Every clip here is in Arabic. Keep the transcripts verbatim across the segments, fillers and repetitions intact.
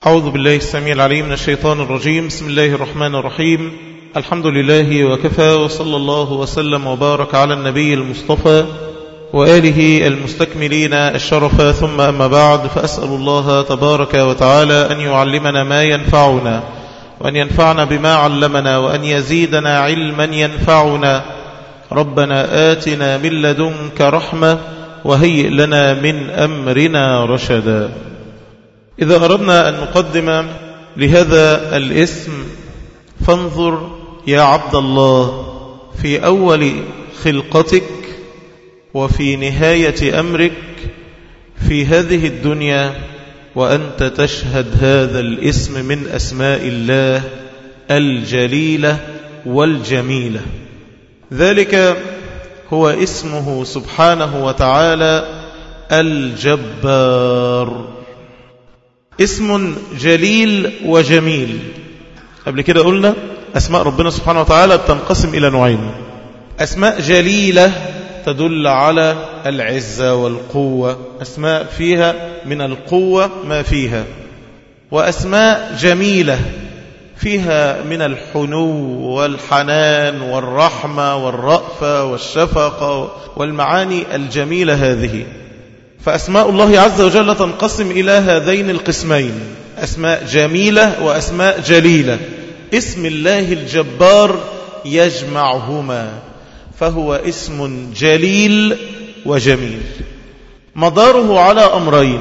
أعوذ بالله السميع العليم من الشيطان الرجيم. بسم الله الرحمن الرحيم. الحمد لله وكفى، وصلى الله وسلم وبارك على النبي المصطفى وآله المستكملين الشرف، ثم أما بعد، فأسأل الله تبارك وتعالى أن يعلمنا ما ينفعنا، وأن ينفعنا بما علمنا، وأن يزيدنا علما ينفعنا. ربنا آتنا من لدنك رحمة وهيئ لنا من أمرنا رشدا. إذا أردنا أن نقدم لهذا الاسم، فانظر يا عبد الله في أول خلقتك وفي نهاية أمرك في هذه الدنيا، وأنت تشهد هذا الاسم من أسماء الله الجليلة والجميلة. ذلك هو اسمه سبحانه وتعالى الجبار، اسم جليل وجميل. قبل كده قلنا أسماء ربنا سبحانه وتعالى بتنقسم إلى نوعين: أسماء جليلة تدل على العزة والقوة، أسماء فيها من القوة ما فيها، وأسماء جميلة فيها من الحنو والحنان والرحمة والرأفة والشفقة والمعاني الجميلة هذه. فأسماء الله عز وجل تنقسم إلى هذين القسمين: أسماء جميلة وأسماء جليلة. اسم الله الجبار يجمعهما، فهو اسم جليل وجميل، مداره على أمرين: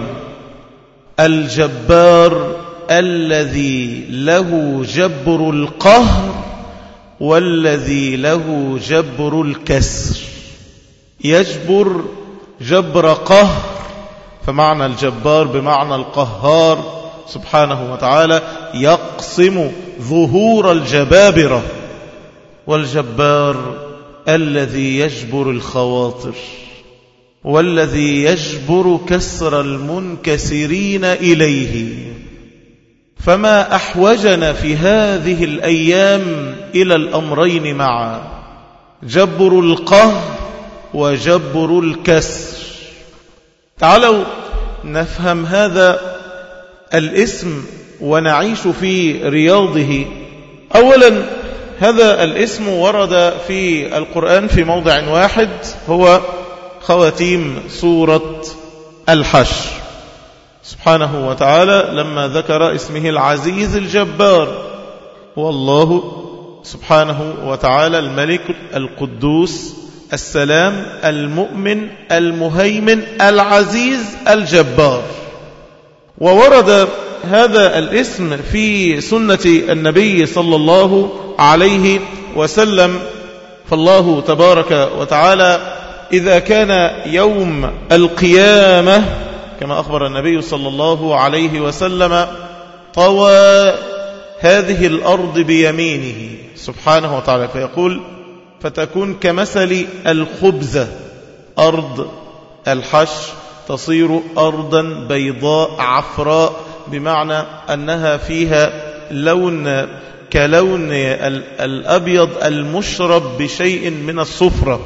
الجبار الذي له جبر القهر، والذي له جبر الكسر. يجبر جبر قهر، فمعنى الجبار بمعنى القهار سبحانه وتعالى، يقسم ظهور الجبابرة. والجبار الذي يجبر الخواطر، والذي يجبر كسر المنكسرين إليه. فما أحوجنا في هذه الأيام إلى الأمرين معا: جبر القهر وجبر الكسر. تعالوا نفهم هذا الاسم ونعيش في رياضه. أولا، هذا الاسم ورد في القرآن في موضع واحد، هو خواتيم سورة الحشر. سبحانه وتعالى لما ذكر اسمه العزيز الجبار، والله سبحانه وتعالى الملك القدوس السلام المؤمن المهيمن العزيز الجبار. وورد هذا الاسم في سنة النبي صلى الله عليه وسلم. فالله تبارك وتعالى إذا كان يوم القيامة كما أخبر النبي صلى الله عليه وسلم طوى هذه الأرض بيمينه سبحانه وتعالى، فيقول: فتكون كمثل الخبزة، أرض الحشر تصير أرضا بيضاء عفراء، بمعنى أنها فيها لون كلون الأبيض المشرب بشيء من الصفرة.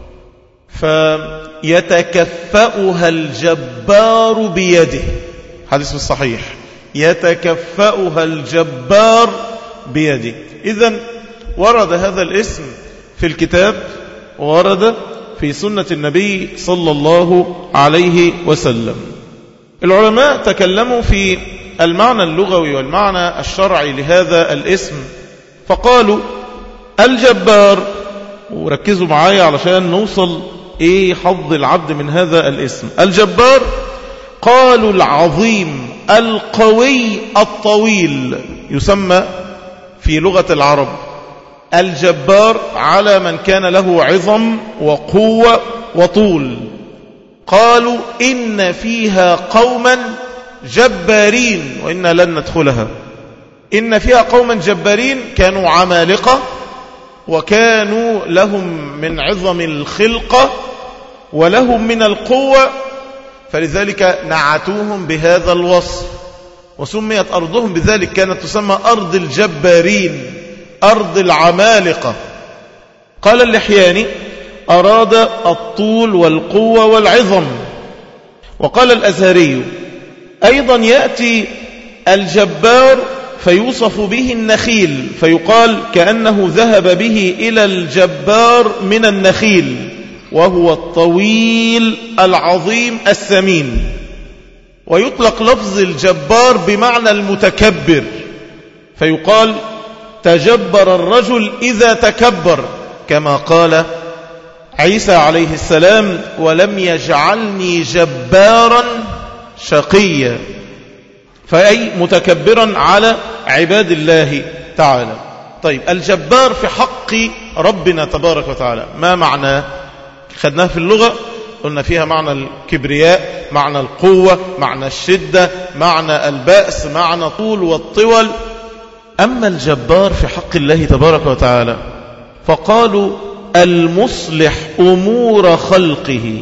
فيتكفأها الجبار بيده، حديث الصحيح، يتكفأها الجبار بيده. إذن ورد هذا الاسم في الكتاب، ورد في سنة النبي صلى الله عليه وسلم. العلماء تكلموا في المعنى اللغوي والمعنى الشرعي لهذا الاسم، فقالوا: الجبار، وركزوا معايا علشان نوصل ايه حظ العبد من هذا الاسم. الجبار قالوا العظيم القوي الطويل، يسمى في لغة العرب الجبار على من كان له عظم وقوة وطول. قالوا: إن فيها قوما جبارين وإنا لن ندخلها. إن فيها قوما جبارين كانوا عمالقة، وكانوا لهم من عظم الخلقة ولهم من القوة، فلذلك نعتوهم بهذا الوصف، وسميت أرضهم بذلك، كانت تسمى أرض الجبارين، أرض العمالقة. قال اللحياني: أراد الطول والقوة والعظم. وقال الأزهري: أيضا يأتي الجبار فيوصف به النخيل، فيقال كأنه ذهب به إلى الجبار من النخيل، وهو الطويل العظيم السمين. ويطلق لفظ الجبار بمعنى المتكبر، فيقال تجبر الرجل إذا تكبر، كما قال عيسى عليه السلام ولم يجعلني جبارا شقيا، فأي متكبرا على عباد الله تعالى. طيب الجبار في حق ربنا تبارك وتعالى ما معناه؟ خدناها في اللغة، قلنا فيها معنى الكبرياء، معنى القوة، معنى الشدة، معنى البأس، معنى طول والطول. أما الجبار في حق الله تبارك وتعالى فقالوا المصلح أمور خلقه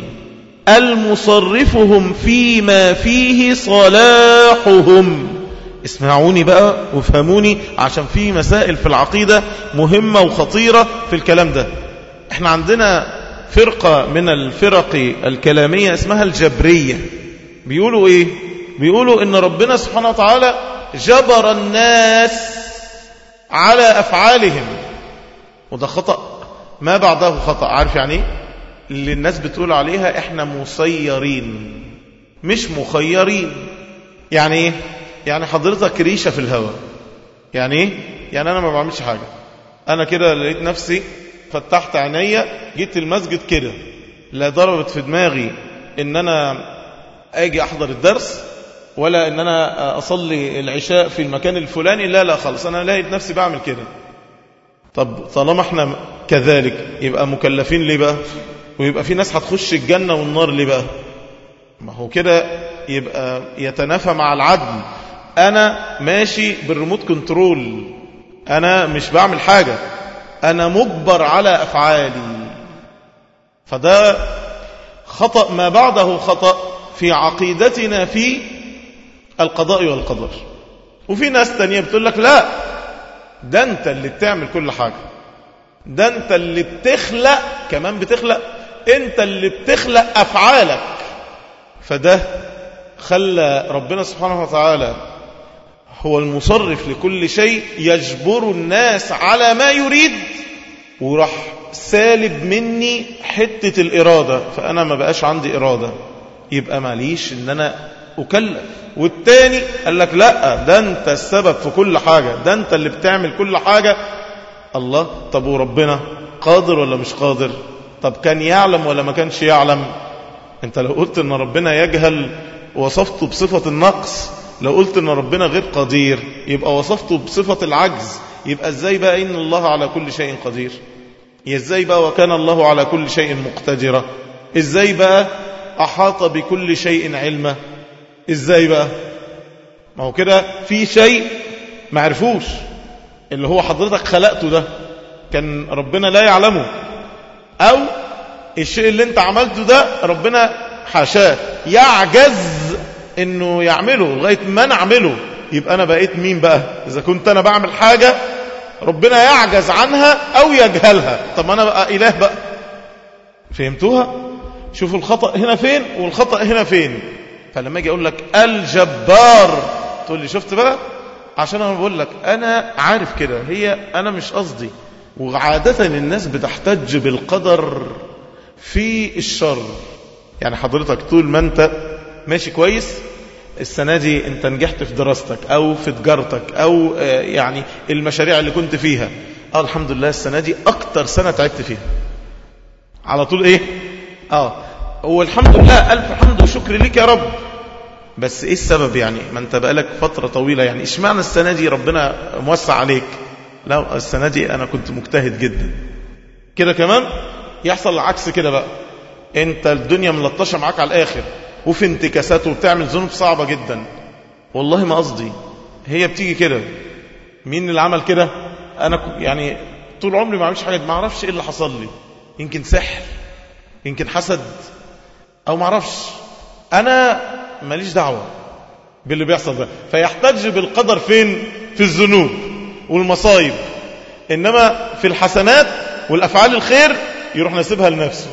المصرفهم فيما فيه صلاحهم. اسمعوني بقى وفهموني، عشان في مسائل في العقيدة مهمة وخطيرة في الكلام ده. احنا عندنا فرقة من الفرق الكلامية اسمها الجبرية. بيقولوا ايه؟ بيقولوا ان ربنا سبحانه وتعالى جبر الناس على افعالهم، وده خطأ ما بعده خطأ. عارف يعني ايه؟ اللي الناس بتقول عليها احنا مسيرين مش مخيرين. يعني ايه؟ يعني حضرتك ريشة في الهواء. يعني ايه؟ يعني انا ما بعملش حاجة، انا كده لقيت نفسي فتحت عينيا جيت المسجد كده، لا ضربت في دماغي ان انا اجي احضر الدرس ولا ان انا اصلي العشاء في المكان الفلاني، لا لا خالص، انا لقيت نفسي بعمل كده. طب طالما احنا كذلك يبقى مكلفين ليه بقى؟ ويبقى في ناس هتخش الجنة والنار ليه بقى؟ ما هو كده يبقى يتنافى مع العدل. انا ماشي بالريموت كنترول، انا مش بعمل حاجة، انا مجبر على افعالي. فده خطأ ما بعده خطأ في عقيدتنا في القضاء والقدر. وفي ناس تانية بتقول لك لا، ده انت اللي بتعمل كل حاجة، ده انت اللي بتخلق، كمان بتخلق، انت اللي بتخلق افعالك. فده خلى ربنا سبحانه وتعالى هو المصرف لكل شيء، يجبر الناس على ما يريد، وراح سالب مني حتة الإرادة، فأنا ما بقاش عندي إرادة، يبقى ماليش إن أنا أكلف. والتاني قال لك لا، ده أنت السبب في كل حاجة، ده أنت اللي بتعمل كل حاجة. الله، طب وربنا قادر ولا مش قادر؟ طب كان يعلم ولا ما كانش يعلم؟ أنت لو قلت إن ربنا يجهل وصفته بصفة النقص، لو قلت إن ربنا غير قدير يبقى وصفته بصفة العجز. يبقى إزاي بقى إن الله على كل شيء قدير؟ إزاي بقى وكان الله على كل شيء مقتدرا؟ إزاي بقى أحاط بكل شيء علما؟ إزاي بقى؟ ما هو كده في شيء ما عرفوش، اللي هو حضرتك خلقته ده كان ربنا لا يعلمه، أو الشيء اللي انت عملته ده ربنا حاشاه يعجز انه يعمله لغاية ما نعمله. يبقى انا بقيت مين بقى؟ اذا كنت انا بعمل حاجة ربنا يعجز عنها او يجهلها، طب انا بقى اله بقى. فهمتوها؟ شوفوا الخطأ هنا فين والخطأ هنا فين. فلما اجي اقول لك الجبار تقول لي شفت بقى؟ عشان انا بقول لك انا عارف كده، هي انا مش قصدي. وعادة الناس بتحتج بالقدر في الشر. يعني حضرتك طول ما انت ماشي كويس، السنة دي انت نجحت في دراستك او في تجارتك او يعني المشاريع اللي كنت فيها، اه الحمد لله السنة دي اكتر سنة تعبت فيها، على طول ايه؟ اه هو الحمد لله الف حمد وشكر لك يا رب. بس ايه السبب يعني؟ ما انت بقالك فترة طويلة، يعني اشمعنى السنة دي ربنا موسع عليك؟ لا السنة دي انا كنت مجتهد جدا. كده كمان يحصل العكس كده بقى، انت الدنيا ملطشة معاك على الاخر وفي انتكاسات وبتعمل ذنوب صعبة جدا. والله ما قصدي، هي بتيجي كده. مين اللي عمل كده؟ انا يعني طول عمري ما عملش حاجة، ما اعرفش ايه اللي حصل لي، يمكن سحر، يمكن حسد، او ما اعرفش، انا ماليش دعوة باللي بيحصل ده. فيحتج بالقدر فين؟ في الذنوب والمصايب، انما في الحسنات والافعال الخير يروح نسيبها لنفسه.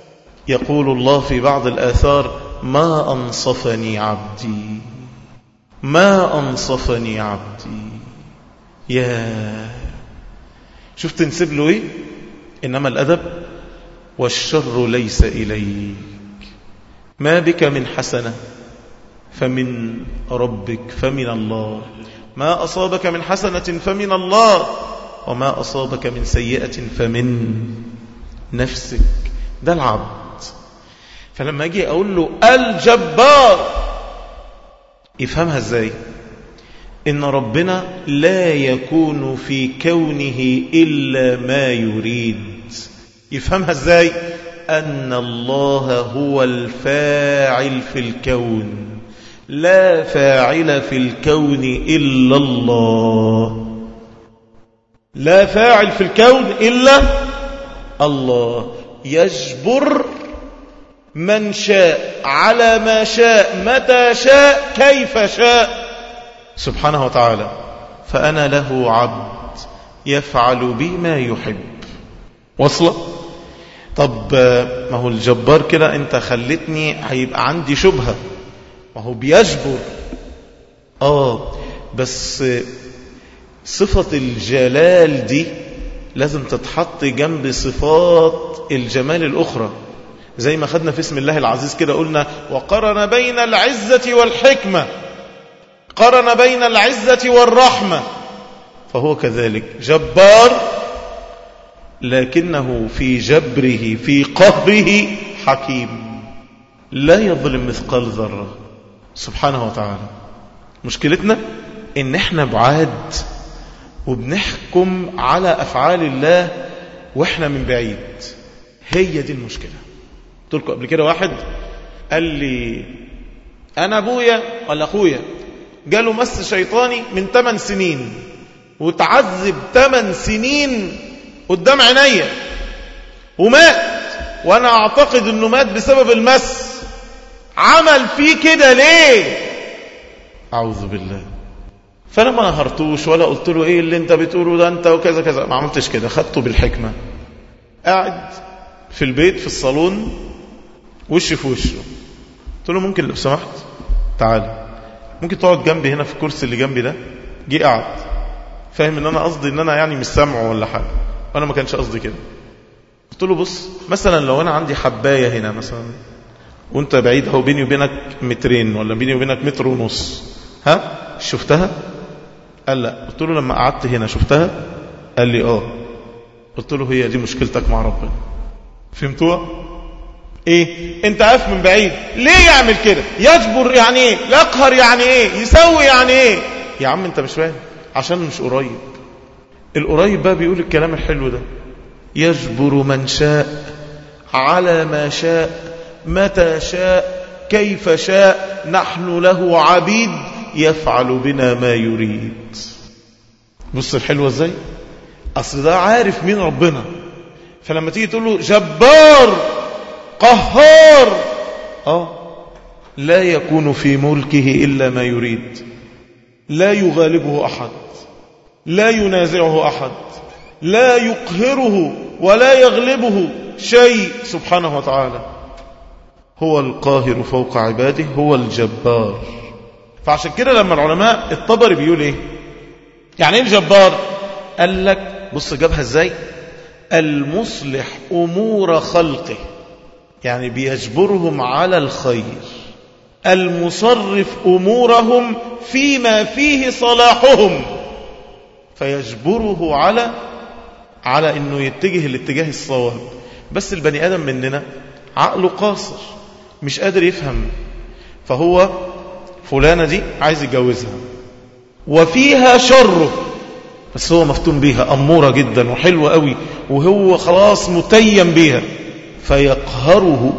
يقول الله في بعض الآثار ما أنصفني عبدي. ما أنصفني عبدي. يا شوف تنسب له إيه؟ إنما الأدب والشر ليس إليك، ما بك من حسنة فمن ربك فمن الله، ما أصابك من حسنة فمن الله، وما أصابك من سيئة فمن نفسك. ده العبد. فلما أجي أقول له الجبار يفهمها إزاي؟ إن ربنا لا يكون في كونه إلا ما يريد. يفهمها إزاي؟ أن الله هو الفاعل في الكون، لا فاعل في الكون إلا الله. لا فاعل في الكون إلا الله. يجبر من شاء على ما شاء متى شاء كيف شاء سبحانه وتعالى. فأنا له عبد يفعل بي ما يحب. وصل؟ طب ما هو الجبار كده انت خلتني هيبقى عندي شبهة. ما هو بيجبر آه بس صفة الجلال دي لازم تتحط جنب صفات الجمال الأخرى. زي ما خدنا في اسم الله العزيز كده قلنا وقرن بين العزة والحكمة، قرن بين العزة والرحمة. فهو كذلك جبار، لكنه في جبره في قهره حكيم، لا يظلم مثقال ذرة سبحانه وتعالى. مشكلتنا ان احنا بعاد وبنحكم على افعال الله واحنا من بعيد. هي دي المشكلة. قلت لكم قبل كده واحد قال لي انا ابويا ولا اخويا جاله مس شيطاني من ثمان سنين وتعذب ثمان سنين قدام عينيا ومات، وانا اعتقد انه مات بسبب المس. عمل فيه كده ليه؟ اعوذ بالله. فانا ما نهرتوش ولا قلت له ايه اللي انت بتقوله ده انت وكذا كذا، ما عملتش كده. خدته بالحكمة، قاعد في البيت في الصالون وش في وشه، قلت له ممكن لو سمحت تعال ممكن تقعد جنبي هنا في الكرسي اللي جنبي ده. جه قعد، فاهم ان انا قصدي ان انا يعني مش سامعه ولا حاجه، وانا ما كانش قصدي كده. قلت له بص مثلا لو انا عندي حبايه هنا مثلا وانت بعيد اهو بيني وبينك مترين ولا بيني وبينك متر ونص، ها شفتها؟ قال لا. قلت له لما قعدت هنا شفتها؟ قال لي اه. قلت له هي دي مشكلتك مع ربنا. فهمتوها؟ ايه انت قاف من بعيد ليه يعمل كده؟ يجبر يعني ايه؟ يقهر يعني ايه؟ يسوي يعني ايه؟ يا عم انت مش فاهم، عشان مش قريب. القريب بقى بيقول الكلام الحلو ده. يجبر من شاء على ما شاء متى شاء كيف شاء، نحن له عبيد يفعل بنا ما يريد. بص الحلوة ازاي؟ اصل ده عارف مين ربنا، فلما تيجي تقول له جبار قهار، اه لا يكون في ملكه إلا ما يريد، لا يغالبه أحد، لا ينازعه أحد، لا يقهره ولا يغلبه شيء سبحانه وتعالى. هو القاهر فوق عباده، هو الجبار. فعشان كده لما العلماء الطبري بيقول ايه يعني ايه الجبار؟ قال لك بص جابها ازاي، المصلح أمور خلقه، يعني بيجبرهم على الخير، المصرف أمورهم فيما فيه صلاحهم، فيجبره على على انه يتجه الاتجاه الصواب. بس البني آدم مننا عقله قاصر مش قادر يفهم، فهو فلانة دي عايز يتجوزها وفيها شره، بس هو مفتون بيها أمورة جدا وحلوة قوي وهو خلاص متيم بيها، فيقهره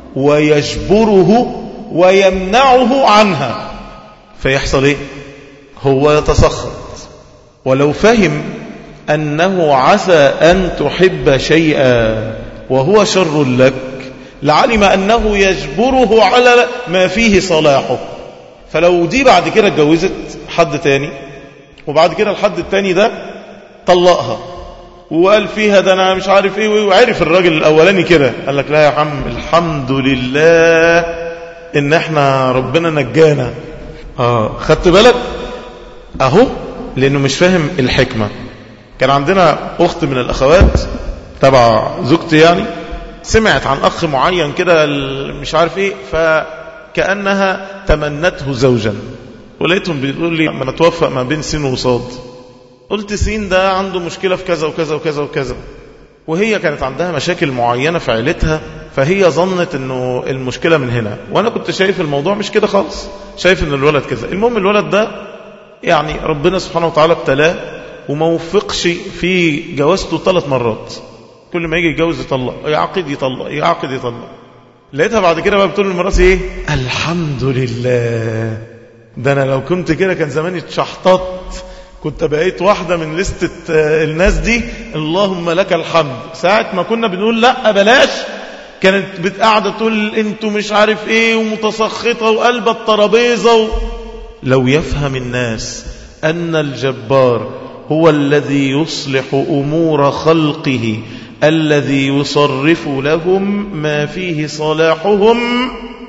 ويجبره ويمنعه عنها. فيحصل ايه؟ هو يتسخط. ولو فهم أنه عسى أن تحب شيئا وهو شر لك لعلم أنه يجبره على ما فيه صلاحه. فلو دي بعد كده اتجوزت حد تاني وبعد كده الحد التاني ده طلقها وقال فيها ده أنا مش عارف إيه، وعرف الراجل الأولاني كده، قال لك لا يا عم الحمد لله إن احنا ربنا نجانا، آه خدت بالك أهو، لأنه مش فاهم الحكمة. كان عندنا أخت من الأخوات تبع زوجتي يعني، سمعت عن أخ معين كده مش عارف إيه، فكأنها تمنته زوجا، ولقيتهم بيقول لي ما نتوفق ما بين سين وصاد. قلت سين ده عنده مشكلة في كذا وكذا وكذا وكذا، وهي كانت عندها مشاكل معينة في عيلتها، فهي ظنت انه المشكلة من هنا، وانا كنت شايف الموضوع مش كده خالص، شايف ان الولد كذا. المهم الولد ده يعني ربنا سبحانه وتعالى ابتلاه وما وفقش في جوازته ثلاث مرات، كل ما يجي يتجوز يطلق، يعقد يطلق، يعقد يطلق. لقيتها بعد كده بقى بتقول لمراتي ايه، الحمد لله، ده انا لو كنت كده كان زماني اتشحطت، كنت بقيت واحدة من لستة الناس دي، اللهم لك الحمد. ساعة ما كنا بنقول لا بلاش، كانت بتقعد تقول انتوا مش عارف ايه ومتسخطة وقلب الترابيزة و... لو يفهم الناس أن الجبار هو الذي يصلح أمور خلقه، الذي يصرف لهم ما فيه صلاحهم،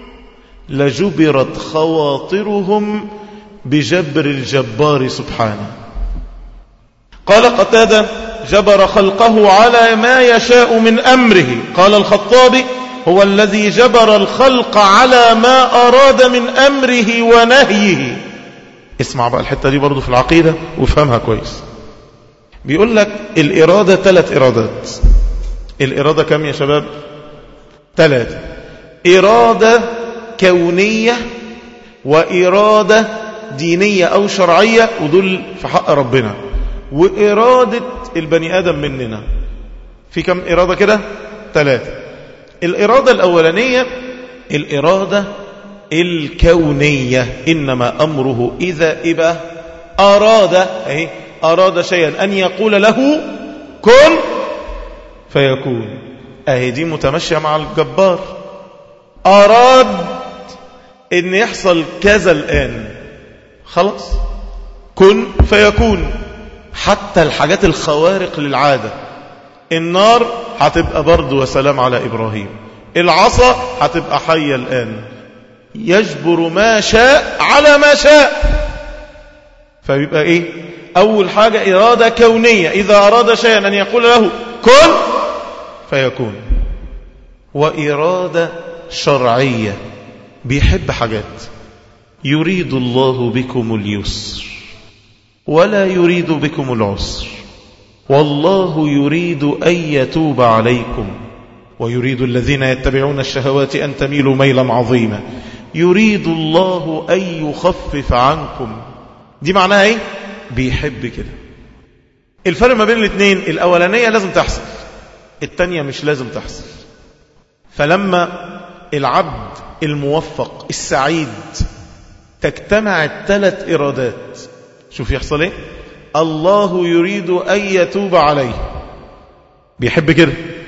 لجبرت خواطرهم بجبر الجبار سبحانه. قال قتادة جبر خلقه على ما يشاء من أمره. قال الخطابي هو الذي جبر الخلق على ما أراد من أمره ونهيه. اسمع بقى الحتة دي برضو في العقيدة وفهمها كويس. بيقول لك الإرادة ثلاث إرادات. الإرادة كم يا شباب؟ ثلاثة. إرادة كونية، وإرادة دينية أو شرعية، ودول في حق ربنا، وإرادة البني آدم مننا. في كم إرادة كده؟ ثلاثة. الإرادة الأولانية الإرادة الكونية، إنما أمره إذا إبا أراد أي أراد شيئا أن يقول له كن فيكون. أهي دي متمشية مع الجبار. أراد إن يحصل كذا الآن، خلاص كن فيكون. حتى الحاجات الخوارق للعادة، النار هتبقى برد وسلام على إبراهيم، العصا هتبقى حية الآن، يجبر ما شاء على ما شاء. فبيبقى إيه؟ أول حاجة إرادة كونية، إذا أراد شيئا أن يقول له كن فيكون. وإرادة شرعية، بيحب حاجات، يريد الله بكم اليسر ولا يريد بكم العسر، والله يريد أن يتوب عليكم، ويريد الذين يتبعون الشهوات أن تميلوا ميلا عظيما، يريد الله أن يخفف عنكم. دي معناها ايه؟ بيحب كده. الفرق ما بين الاثنين، الأولانية لازم تحصل، التانية مش لازم تحصل. فلما العبد الموفق السعيد تجتمع الثلاث إرادات، شوف يحصل ايه؟ الله يريد أن يتوب عليه، بيحب كده،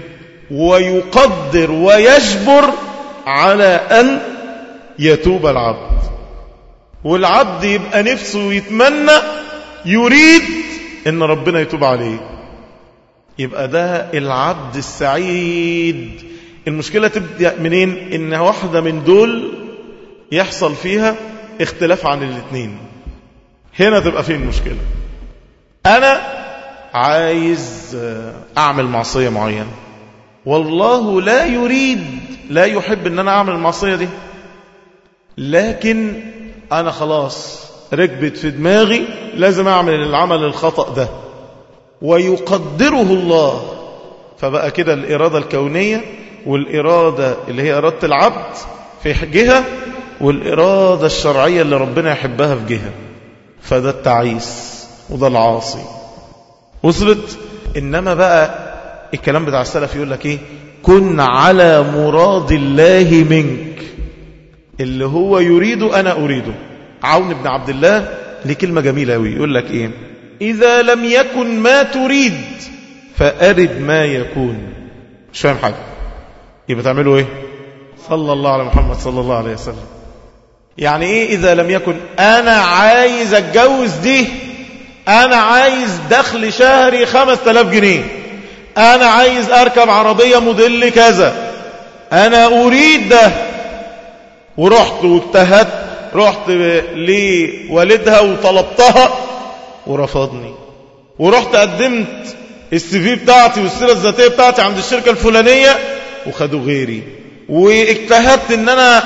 ويقدر ويجبر على أن يتوب العبد، والعبد يبقى نفسه يتمنى يريد ان ربنا يتوب عليه، يبقى ده العبد السعيد. المشكلة تبدأ منين؟ ان واحدة من دول يحصل فيها اختلاف عن الاثنين، هنا تبقى فين المشكلة. انا عايز اعمل معصية معينة، والله لا يريد، لا يحب ان انا اعمل المعصية دي، لكن انا خلاص ركبت في دماغي لازم اعمل العمل الخطأ ده، ويقدره الله. فبقى كده الإرادة الكونية، والإرادة اللي هي إرادة العبد في جهة، والإرادة الشرعية اللي ربنا يحبها في جهة. فده التعيس وده العاصي. وصلت؟ إنما بقى الكلام بتاع السلف يقول لك إيه؟ كن على مراد الله منك، اللي هو يريد أنا أريده. عون بن عبد الله ليه كلمة جميلة أوي، يقول لك إيه؟ إذا لم يكن ما تريد فأرد ما يكون. مش فاهم حاجة، يبقى تعملوا إيه؟ صلى الله على محمد صلى الله عليه وسلم. يعني إيه إذا لم يكن؟ أنا عايز أتجوز دي، أنا عايز دخل شهري خمس تلاف جنيه، أنا عايز أركب عربية موديل كذا، أنا أريد ده، ورحت واجتهدت، رحت لوالدها وطلبتها ورفضني، ورحت قدمت السي في بتاعتي والسيرة الذاتية بتاعتي عند الشركة الفلانية وخدوا غيري، واجتهدت ان انا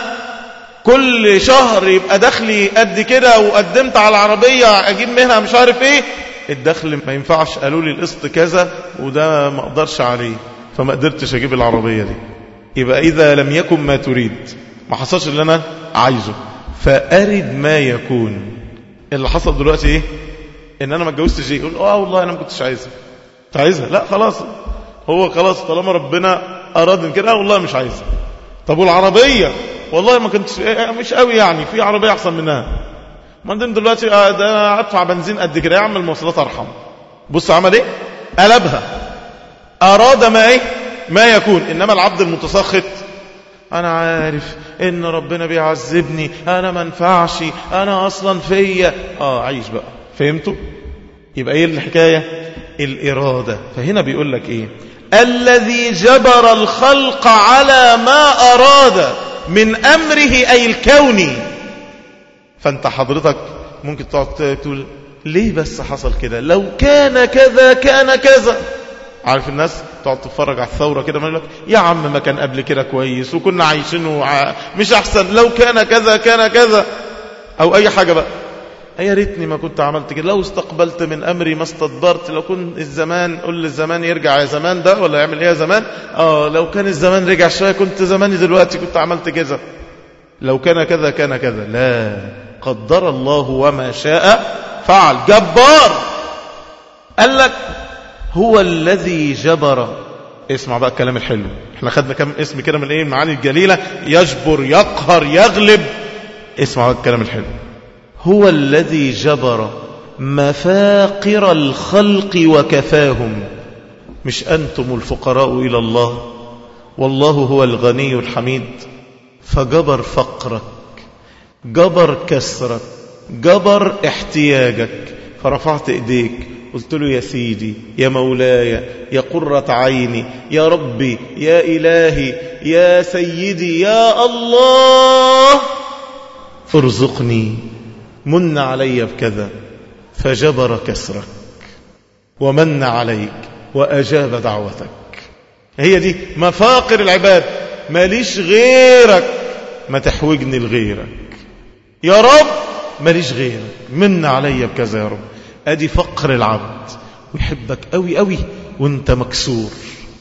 كل شهر يبقى دخلي قد كده، وقدمت على العربية اجيب منها مش عارف ايه، الدخل ما ينفعش، قالوا لي القسط كذا وده ما اقدرش عليه، فما قدرتش اجيب العربية دي. يبقى اذا لم يكن ما تريد، ما حصلش اللي انا عايزه، فأرد ما يكون. اللي حصل دلوقتي ايه؟ ان انا ما اتجوزتش. يقول اه والله انا ما كنتش عايزها. انت عايزها؟ لا خلاص، هو خلاص طالما ربنا اراد من كده، والله مش عايزها. طب والعربيه؟ والله ما كنتش، مش قوي يعني، في عربيه احسن منها. ما انت دلوقتي ده انا ادفع بنزين قد كده، يا عم المواصلات ارحم. بص عمل ايه؟ قلبها. اراد ما ايه؟ ما يكون. انما العبد المتسخط، انا عارف ان ربنا بيعذبني، انا ما انفعش، انا اصلا فيا. اه عيش بقى. فهمتوا؟ يبقى ايه الحكايه؟ الاراده. فهنا بيقول لك ايه؟ الذي جبر الخلق على ما اراد من امره اي الكوني. فانت حضرتك ممكن تقعد تقول ليه بس حصل كده؟ لو كان كذا كان كذا. عارف الناس تقعد تتفرج على الثورة كده، ما يقول لك يا عم ما كان قبل كده كويس وكنا عايشينه مش أحسن، لو كان كذا كان كذا، أو أي حاجة بقى. يا ريتني ما كنت عملت كده، لو استقبلت من أمري ما استدبرت، لو كنت الزمان، قل الزمان يرجع يا زمان ده ولا يعمل إيه يا زمان. آه لو كان الزمان رجع شوية كنت زماني دلوقتي كنت عملت كذا، لو كان كذا كان كذا. لا، قدر الله وما شاء فعل. جبار. قال لك هو الذي جبر. اسمع بقى الكلام الحلو. احنا خدنا كم اسم كده من ايه؟ المعاني الجليلة. يجبر، يقهر، يغلب. اسمع بقى الكلام الحلو. هو الذي جبر مفاقر الخلق وكفاهم. مش أنتم الفقراء إلى الله والله هو الغني الحميد. فجبر فقرك، جبر كسرك، جبر احتياجك. فرفعت ايديك قلت له يا سيدي، يا مولاي، يا قرة عيني، يا ربي، يا إلهي، يا سيدي، يا الله، ارزقني، من علي بكذا. فجبر كسرك ومن عليك وأجاب دعوتك. هي دي مفاقر العباد. ماليش غيرك، ما تحوجني لغيرك. يا رب ماليش غيرك، من علي بكذا يا رب. ادي فقر العبد. ويحبك قوي قوي وانت مكسور.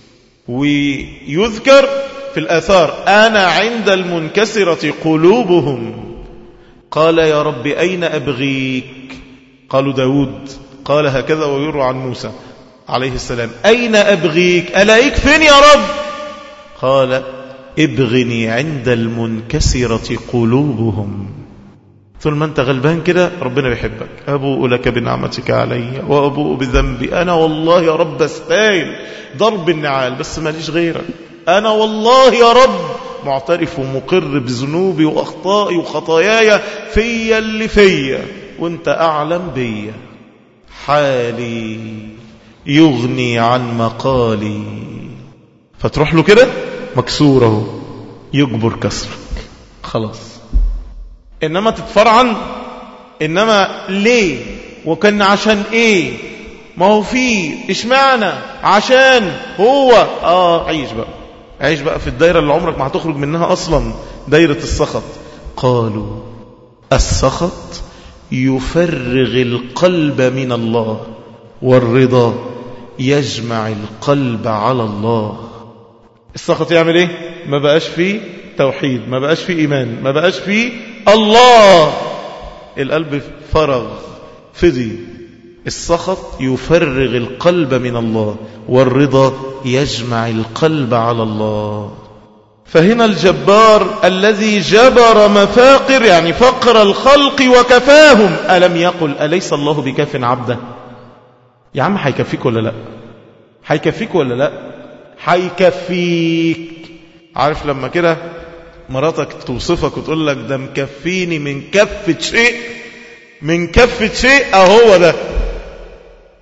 ويذكر في الآثار أنا عند المنكسرة قلوبهم. قال يا رب أين أبغيك؟ قالوا داود قال هكذا، ويروى عن موسى عليه السلام أين أبغيك؟ ألاقيك فين يا رب؟ قال ابغني عند المنكسرة قلوبهم. طول ما انت غلبان كده ربنا بيحبك. أبوء لك بنعمتك علي وأبوء بذنبي، أنا والله يا رب استاهل ضرب النعال بس ماليش غيرك. أنا والله يا رب معترف ومقر بذنوبي وأخطائي وخطاياي فيا اللي فيا، وانت أعلم بيا. حالي يغني عن مقالي. فتروح له كده مكسوره، يجبر كسرك خلاص. إنما تتفرعن. إنما ليه؟ وكان عشان إيه؟ ما هو فيه إشمعنى؟ عشان هو. آه عيش بقى، عيش بقى في الدائرة اللي عمرك ما هتخرج منها أصلا، دائرة السخط. قالوا السخط يفرغ القلب من الله، والرضا يجمع القلب على الله. السخط يعمل إيه؟ ما بقاش فيه توحيد، ما بقاش فيه إيمان، ما بقاش فيه الله. القلب فرغ، فضي. السخط يفرغ القلب من الله، والرضا يجمع القلب على الله. فهنا الجبار الذي جبر مفاقر، يعني فقر الخلق وكفاهم. ألم يقل أليس الله بكاف عبده؟ يا عم هيكفيك ولا لا؟ هيكفيك ولا لا؟ هيكفيك. عارف لما كده مراتك توصفك وتقول لك ده مكفيني من كفة شيء، من كفة شيء، اهو ده.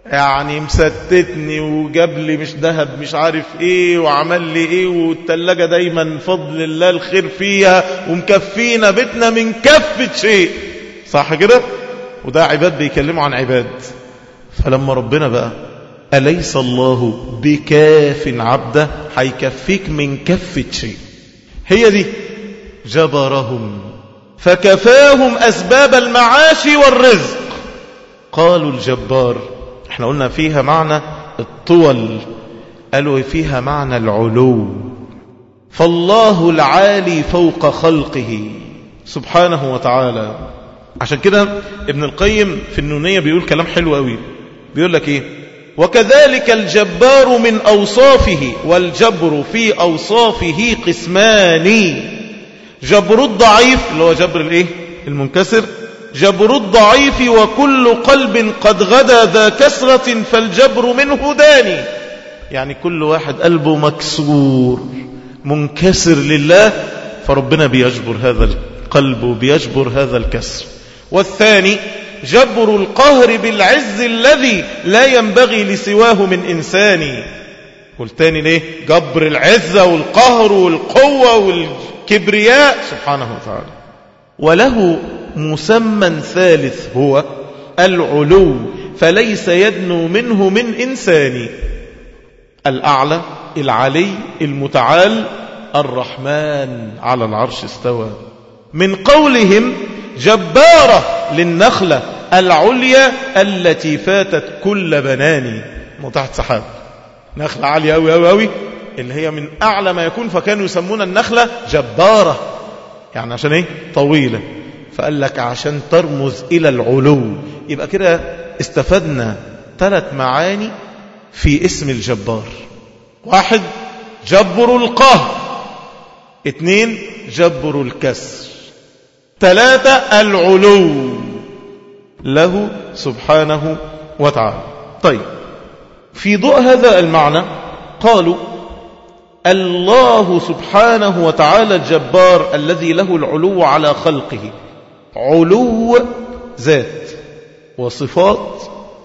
يعني مستتني وجاب لي مش ذهب مش عارف ايه وعمل لي ايه، والتلاجة دايما فضل الله الخير فيها، ومكفينا بيتنا من كفة شيء. صح كده؟ وده عباد بيكلموا عن عباد. فلما ربنا بقى أليس الله بكاف عبده، هيكفيك من كفة شيء. هي دي جبرهم فكفاهم أسباب المعاش والرزق. قالوا الجبار، احنا قلنا فيها معنى الطول، قالوا فيها معنى العلو. فالله العالي فوق خلقه سبحانه وتعالى. عشان كده ابن القيم في النونية بيقول كلام حلو قوي، بيقول لك ايه: وكذلك الجبار من أوصافه، والجبر في أوصافه قسمان: جبر الضعيف اللي هو جبر الايه المنكسر، جبر الضعيف وكل قلب قد غدا ذا كسرة فالجبر منه داني. يعني كل واحد قلبه مكسور منكسر لله، فربنا بيجبر هذا القلب وبيجبر هذا الكسر. والثاني جبر القهر بالعز الذي لا ينبغي لسواه من إنسان. والثاني ليه؟ جبر العزة والقهر والقوة والكبرياء سبحانه وتعالى. وله مسمى ثالث هو العلو، فليس يدنو منه من إنسان. الأعلى العلي المتعال الرحمن على العرش استوى. من قولهم جبارة للنخلة العليا التي فاتت كل بناني، متحت سحاب، نخلة عالية أوي أوي أوي اللي هي من أعلى ما يكون، فكانوا يسمون النخلة جبارة، يعني عشان ايه؟ طويلة. فقال لك عشان ترمز إلى العلو. يبقى كده استفدنا ثلاث معاني في اسم الجبار: واحد جبر القهر، اثنين جبر الكسر، ثلاثة العلو له سبحانه وتعالى. طيب، في ضوء هذا المعنى قالوا الله سبحانه وتعالى الجبار الذي له العلو على خلقه، علو ذات وصفات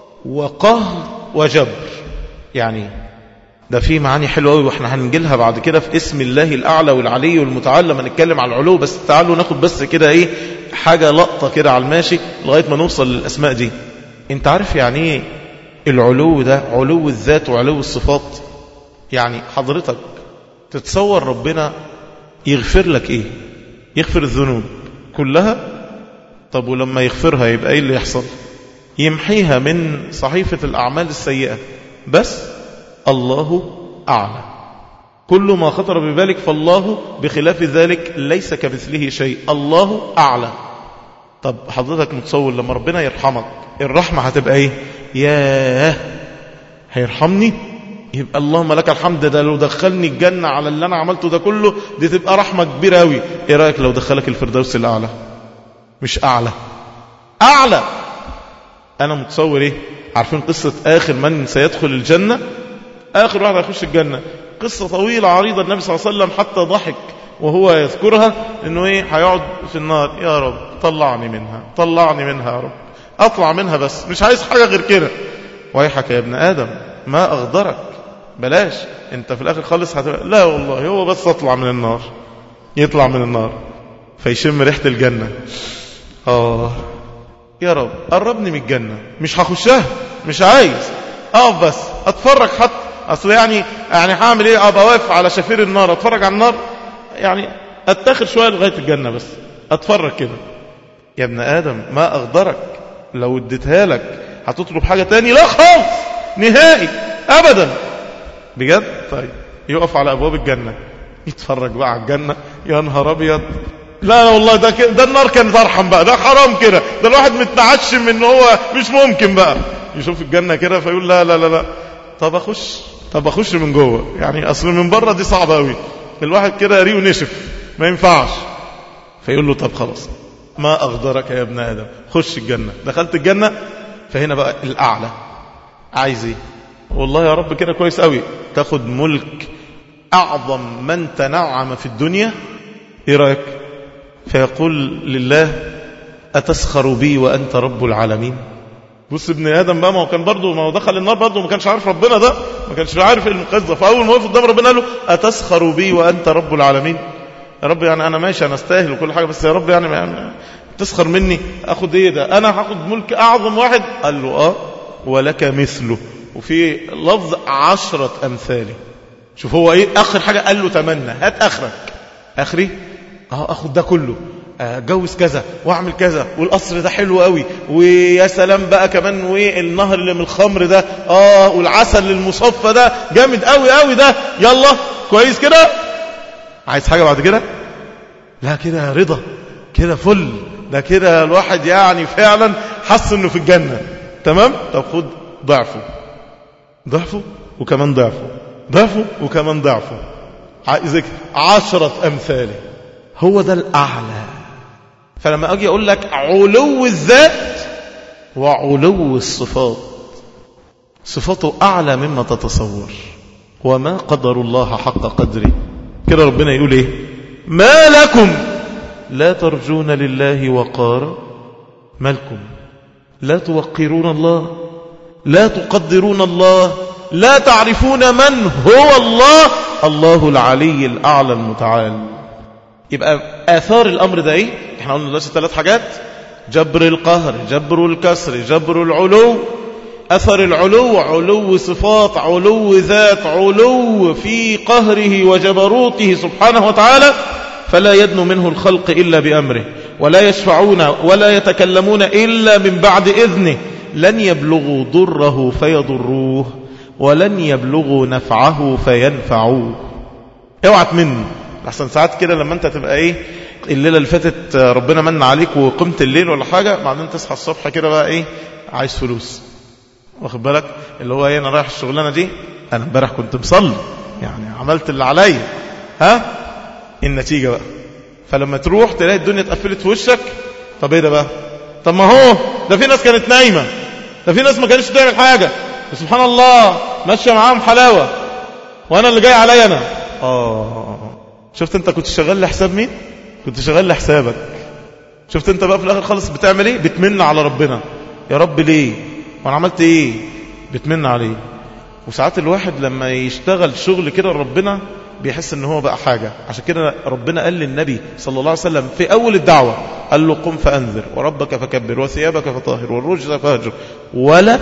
وقهر وجبر. يعني ده فيه معاني حلوة قوي، واحنا هنجيلها بعد كده في اسم الله الأعلى والعلي والمتعال لما نتكلم على العلو. بس تعالوا ناخد بس كده ايه حاجة لقطة كده على الماشي لغاية ما نوصل للأسماء دي. انت عارف يعني ايه العلو ده؟ علو الذات وعلو الصفات. يعني حضرتك تتصور ربنا يغفر لك ايه؟ يغفر الذنوب كلها. طب ولما يغفرها يبقى ايه اللي يحصل؟ يمحيها من صحيفة الأعمال السيئة. بس الله أعلى، كل ما خطر ببالك فالله بخلاف ذلك ليس كمثله شيء، الله أعلى. طب حضرتك متصور لما ربنا يرحمك الرحمة هتبقى ايه؟ ياه هيرحمني، يبقى اللهم لك الحمد، ده لو دخلني الجنة على اللي أنا عملته ده كله دي تبقى رحمة كبيرة أوي. إيه رأيك لو دخلك الفردوس الأعلى؟ مش أعلى، أعلى. أنا متصور إيه؟ عارفين قصة آخر من سيدخل الجنة؟ آخر واحد هيخش الجنة، قصة طويلة عريضة، النبي صلى الله عليه وسلم حتى ضحك وهو يذكرها، إنه إيه هيقعد في النار: يا رب طلعني منها، طلعني منها يا رب، أطلع منها بس مش عايز حاجة غير كده. ويحك يا ابن آدم ما أغدرك، بلاش انت في الاخر خالص هتبقى لا والله هو بس اطلع من النار. يطلع من النار فيشم ريحة الجنة، اه يا رب قربني من الجنة، مش هخشها، مش عايز اقف بس اتفرج حتى، اصل يعني يعني هعمل ايه؟ ابقى واقف على شفير النار اتفرج على النار؟ يعني اتاخر شوية لغاية الجنة بس اتفرج كده. يا ابن آدم ما اغدرك، لو اديتها لك هتطلب حاجة تاني؟ لا خالص نهائي ابدا بجد. طيب يقف على ابواب الجنة يتفرج بقى على الجنة، يا نهار ابيض، لا والله ده ده النار كانت ارحم بقى، ده حرام كده، ده الواحد متنعشم ان هو مش ممكن بقى يشوف الجنة كده فيقول لا لا لا لا طب اخش، طب اخش من جوه، يعني اصل من بره دي صعبة قوي، الواحد كده ريقه نشف ما ينفعش. فيقول له طب خلاص ما اغدرك يا ابن آدم، خش الجنة. دخلت الجنة، فهنا بقى الاعلى عايز ايه؟ والله يا رب كده كويس قوي، تاخد ملك اعظم من تنعم في الدنيا، ايه رايك؟ فيقول لله: اتسخر بي وانت رب العالمين؟ بص ابن آدم بقى، ما هو كان برضه، ما هو دخل النار برضه ما كانش عارف ربنا، ده ما كانش عارف المقصة. فأول ما وقف قدام ربنا قال له أتسخر بي وأنت رب العالمين؟ يا رب يعني أنا ماشي، أنا استاهل وكل حاجة، بس يا رب يعني, يعني تسخر مني؟ أخد إيه ده؟ أنا هاخد ملك أعظم واحد. قال له آه ولك مثله، وفي لفظ عشرة أمثاله. شوف هو إيه آخر حاجة قال له؟ تمنى، هات آخرك. آخري أه أخد ده كله، أجوز كذا وأعمل كذا، والقصر ده حلو قوي، ويا سلام بقى كمان، والنهر اللي من الخمر ده آه والعسل المصفى ده جامد قوي قوي ده، يلا كويس كده. عايز حاجة بعد كده؟ لا كده رضا، كده فل، ده كده الواحد يعني فعلا حس انه في الجنة. تمام؟ طب خد ضعفه، ضعفه وكمان ضعفه، ضعفه وكمان ضعفه، عايزك عشرة أمثاله. هو ده الأعلى. فلما أجي أقول لك علو الذات وعلو الصفات، صفاته أعلى مما تتصور. وما قدر الله حق قدره. كده ربنا يقول إيه؟ ما لكم لا ترجون لله وقارا؟ ما لكم لا توقرون الله، لا تقدرون الله، لا تعرفون من هو الله، الله العلي الأعلى المتعال. يبقى آثار الأمر ده إيه؟ إحنا قلنا دلوقتي ثلاث حاجات: جبر القهر، جبر الكسر، جبر العلو. أثر العلو علو صفات، علو ذات، علو في قهره وجبروته سبحانه وتعالى، فلا يدنو منه الخلق إلا بأمره، ولا يشفعون ولا يتكلمون إلا من بعد إذنه، لن يبلغوا ضره فيضروه، ولن يبلغوا نفعه فينفعوه. اوعى تمن، لحسن ساعات كده لما انت تبقى ايه الليلة اللي فاتت ربنا من عليك وقمت الليل ولا حاجة، بعدين تصحى الصبح كده بقى ايه عايز فلوس، واخد بالك اللي هو ايه انا رايح الشغلانة دي، انا امبارح كنت مصلي يعني عملت اللي عليا، ها النتيجة بقى. فلما تروح تلاقي الدنيا اتقفلت في وشك، طب ايه ده بقى؟ طب ما هو ده في ناس كانت نايمة، ده في ناس ما كانتش تعمل حاجة، سبحان الله ماشية معاهم حلاوة، وانا اللي جاي عليا انا. اه شفت انت كنت شغال لحساب مين؟ كنت شغال لحسابك. شفت انت بقى في الاخر خالص بتعمل ايه؟ بتمن على ربنا. يا رب ليه؟ وانا عملت ايه؟ بتمن عليه. وساعات الواحد لما يشتغل شغل كده ربنا بيحس ان هو بقى حاجة. عشان كده ربنا قال للنبي صلى الله عليه وسلم في اول الدعوة، قال له قم فانذر وربك فكبر وثيابك فطهر والرجز فاهجر ولا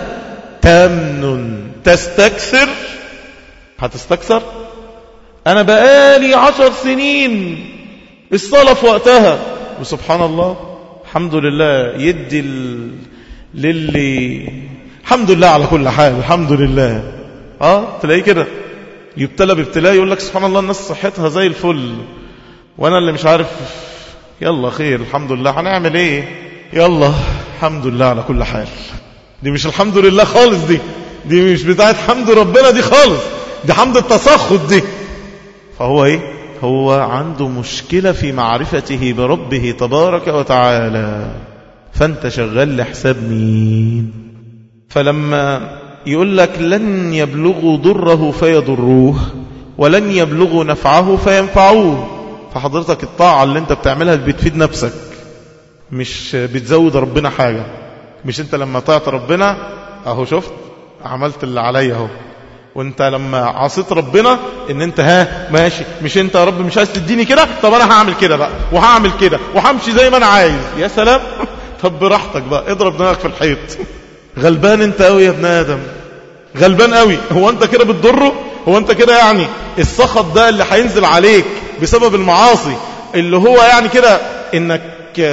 تمنن تستكثر. هتستكثر؟ انا بقالي عشر سنين الصلاة في وقتها، وسبحان الله الحمد لله يدي ال... للي الحمد لله على كل حال، الحمد لله. اه تلاقيه كده يبتلى بابتلاء يقول لك سبحان الله الناس صحتها زي الفل وانا اللي مش عارف. يلا خير الحمد لله، هنعمل ايه؟ يلا الحمد لله على كل حال. دي مش الحمد لله خالص، دي دي مش بتاعت حمد ربنا دي خالص، دي حمد التسخط دي. فهو ايه؟ هو عنده مشكلة في معرفته بربه تبارك وتعالى. فانت شغال لحساب مين؟ فلما يقول لك لن يبلغوا ضره فيضروه ولن يبلغوا نفعه فينفعوه، فحضرتك الطاعة اللي انت بتعملها بتفيد نفسك، مش بتزود ربنا حاجة. مش انت لما طاعت ربنا اهو شفت عملت اللي عليا اهو، وانت لما عصيت ربنا ان انت ها ماشي، مش انت يا رب مش عايز تديني كده، طب انا هعمل كده بقى وهعمل كده وهمشي زي ما انا عايز. يا سلام طب براحتك بقى، اضرب دماغك في الحيط. غلبان انت قوي يا ابن ادم، غلبان قوي. هو انت كده بتضره؟ هو انت كده يعني السخط ده اللي هينزل عليك بسبب المعاصي اللي هو يعني كده انك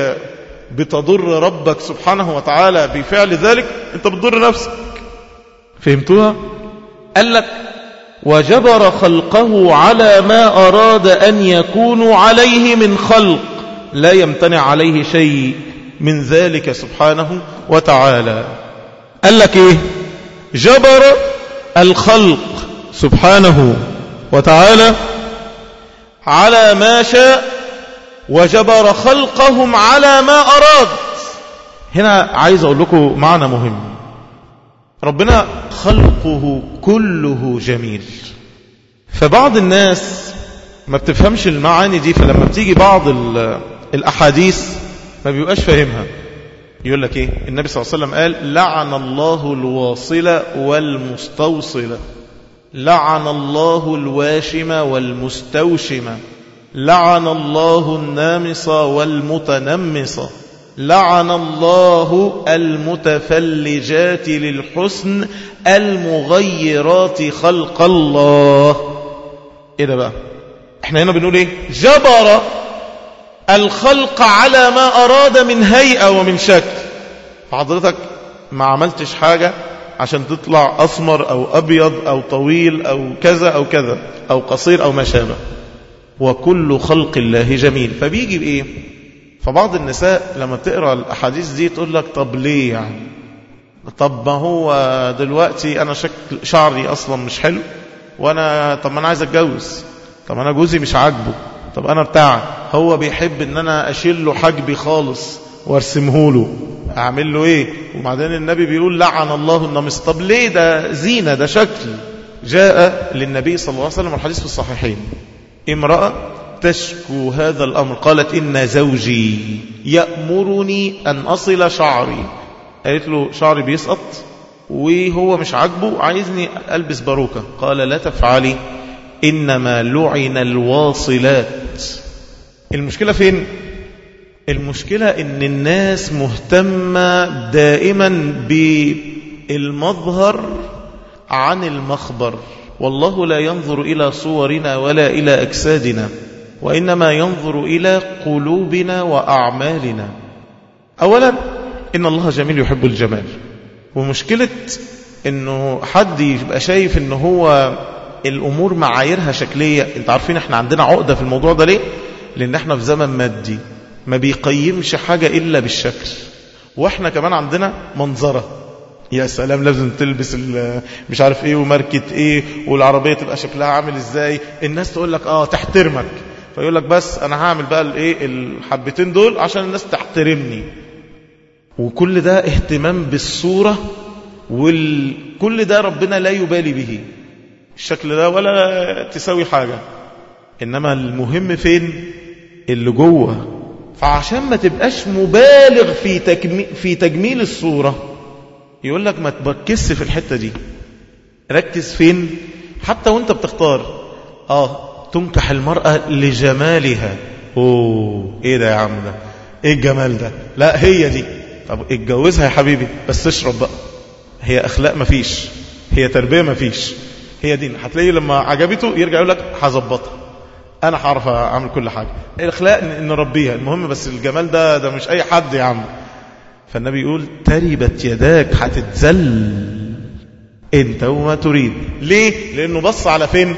بتضر ربك سبحانه وتعالى بفعل ذلك، انت بتضر نفسك. فهمتوها؟ قال لك وجبر خلقه على ما أراد أن يكونوا عليه من خلق، لا يمتنع عليه شيء من ذلك سبحانه وتعالى. قال لك ايه؟ جبر الخلق سبحانه وتعالى على ما شاء، وجبر خلقهم على ما أراد. هنا عايز أقول لكم معنى مهم. ربنا خلقه كله جميل، فبعض الناس ما بتفهمش المعاني دي، فلما بتيجي بعض الأحاديث ما بيبقاش فاهمها. يقول لك ايه؟ النبي صلى الله عليه وسلم قال لعن الله الواصل والمستوصل، لعن الله الواشم والمستوشم، لعن الله النامص والمتنمص، لعن الله المتفلجات للحسن المغيرات خلق الله. ايه ده بقى؟ احنا هنا بنقول ايه؟ جبر الخلق على ما اراد من هيئة ومن شكل. فحضرتك ما عملتش حاجة عشان تطلع أسمر أو أبيض أو طويل أو كذا أو كذا أو قصير أو ما شابه، وكل خلق الله جميل. فبيجي بإيه؟ فبعض النساء لما بتقرأ الأحاديث دي تقول لك طب ليه يعني؟ طب ما هو دلوقتي أنا شكل شعري أصلا مش حلو، وأنا طب ما أنا عايز أتجوز، طب أنا جوزي مش عاجبه، طب أنا بتاع هو بيحب إن أنا أشيل له حجبي خالص وارسمه له، أعمل له إيه؟ وبعدين النبي بيقول لعن الله النمص. طب ليه؟ ده زينة، ده شكل. جاء للنبي صلى الله عليه وسلم الحديث في الصحيحين امرأة تشكو هذا الأمر، قالت إن زوجي يأمرني أن أصل شعري. قالت له شعري بيسقط وهو مش عاجبه، عايزني ألبس باروكة. قال لا تفعلي، إنما لعن الواصلات. المشكلة فين؟ المشكلة إن الناس مهتمة دائما بالمظهر عن المخبر، والله لا ينظر إلى صورنا ولا إلى أجسادنا، وإنما ينظر إلى قلوبنا وأعمالنا. أولا إن الله جميل يحب الجمال، ومشكلة إنه حد يبقى شايف إنه هو الأمور معاييرها شكلية. انت عارفين احنا عندنا عقدة في الموضوع ده ليه؟ لأن احنا في زمن مادي ما بيقيمش حاجة إلا بالشكل، واحنا كمان عندنا منظرة. يا سلام، لازم تلبس مش عارف ايه وماركة ايه والعربية تبقى شكلها عامل ازاي، الناس تقول لك اه تحترمك، فيقول لك بس انا هعمل بقى الايه الحبتين دول عشان الناس تحترمني. وكل ده اهتمام بالصورة، وكل ده ربنا لا يبالي به. الشكل ده ولا تساوي حاجة، انما المهم فين؟ اللي جوه. فعشان ما تبقاش مبالغ في تجميل, في تجميل الصورة، يقول لك ما تركزش في الحتة دي، ركز فين؟ حتى وانت بتختار اه تنكح المرأة لجمالها. اوه ايه ده يا عم، ده ايه الجمال ده؟ لا هي دي. طب اتجوزها يا حبيبي، بس اشرب بقى. هي اخلاق مفيش، هي تربية مفيش، هي دين. هتلاقيه لما عجبته يرجع يقول لك هظبطها، انا هعرف اعمل كل حاجة. الاخلاق نربيها، المهم بس الجمال ده ده مش اي حد يا عم. فالنبي يقول تربت يداك، هتتذل انت وما تريد. ليه؟ لانه بص على فين؟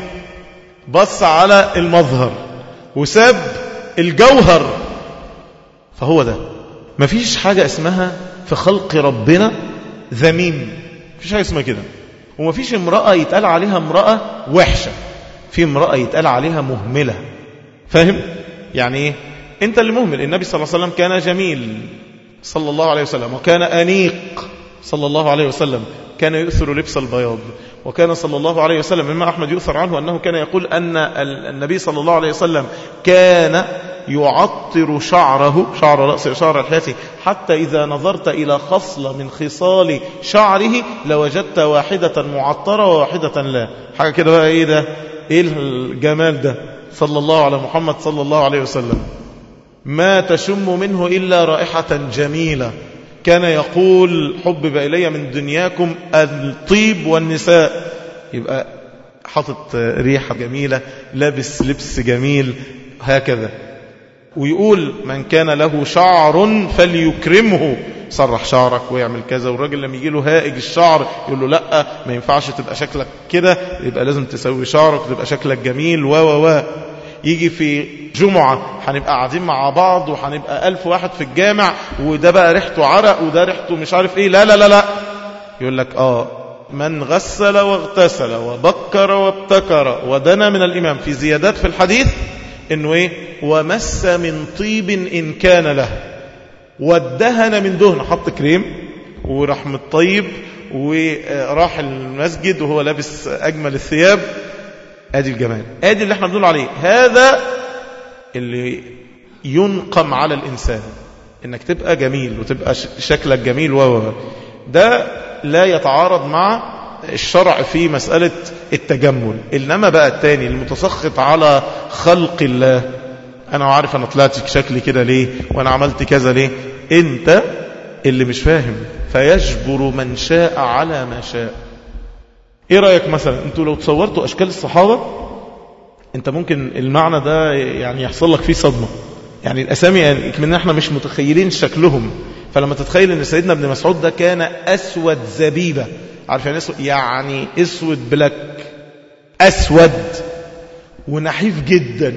بص على المظهر وساب الجوهر. فهو ده مفيش حاجة اسمها في خلق ربنا ذميم، مفيش حاجة اسمها كده. ومفيش امرأة يتقال عليها امرأة وحشة، في امرأة يتقال عليها مهملة. فاهم؟ يعني ايه؟ انت اللي مهمل. النبي صلى الله عليه وسلم كان جميل صلى الله عليه وسلم، وكان أنيق صلى الله عليه وسلم، كان يؤثر لبس البياض. وكان صلى الله عليه وسلم مما أحمد يؤثر عنه أنه كان يقول أن النبي صلى الله عليه وسلم كان يعطر شعره، شعر رأسه شعر لحيته، حتى إذا نظرت إلى خصلة من خصال شعره لوجدت واحدة معطرة وواحدة لا. حاجة كده بقى إيه ده؟ إيه الجمال ده؟ صلى الله على محمد صلى الله عليه وسلم. ما تشم منه إلا رائحة جميلة. كان يقول حبب إلي من دنياكم الطيب والنساء. يبقى حاطط ريحة جميلة، لابس لبس جميل، هكذا. ويقول من كان له شعر فليكرمه، صرح شعرك ويعمل كذا. والراجل لما يجي له هائج الشعر يقول له لا ما ينفعش تبقى شكلك كده، يبقى لازم تسوي شعرك وتبقى شكلك جميل و و و يجي في جمعة هنبقى قاعدين مع بعض وهنبقى ألف واحد في الجامع، وده بقى ريحته عرق وده ريحته مش عارف ايه، لا لا لا لا. يقول لك اه من غسل واغتسل وبكر وابتكر ودنا من الإمام. في زيادات في الحديث انه ايه؟ ومس من طيب إن كان له، وادهن من دهن، حط كريم وراح من الطيب وراح المسجد وهو لابس أجمل الثياب. ادي الجمال، ادي اللي احنا بنقول عليه. هذا اللي ينقم على الإنسان. انك تبقى جميل وتبقى شكلك جميل و ده لا يتعارض مع الشرع في مسألة التجمل. إنما بقى التاني المتسخط على خلق الله، أنا عارف أنا طلعت شكلي كده ليه وأنا عملت كذا ليه، أنت اللي مش فاهم. فيجبر من شاء على ما شاء. إيه رأيك مثلا أنتوا لو تصورتوا أشكال الصحابة، أنت ممكن المعنى ده يعني يحصل لك فيه صدمة. يعني الأسامي يعني من احنا مش متخيلين شكلهم، فلما تتخيل أن سيدنا ابن مسعود ده كان أسود زبيبة، عارف يعني اسود؟ يعني اسود بلاك، اسود ونحيف جدا،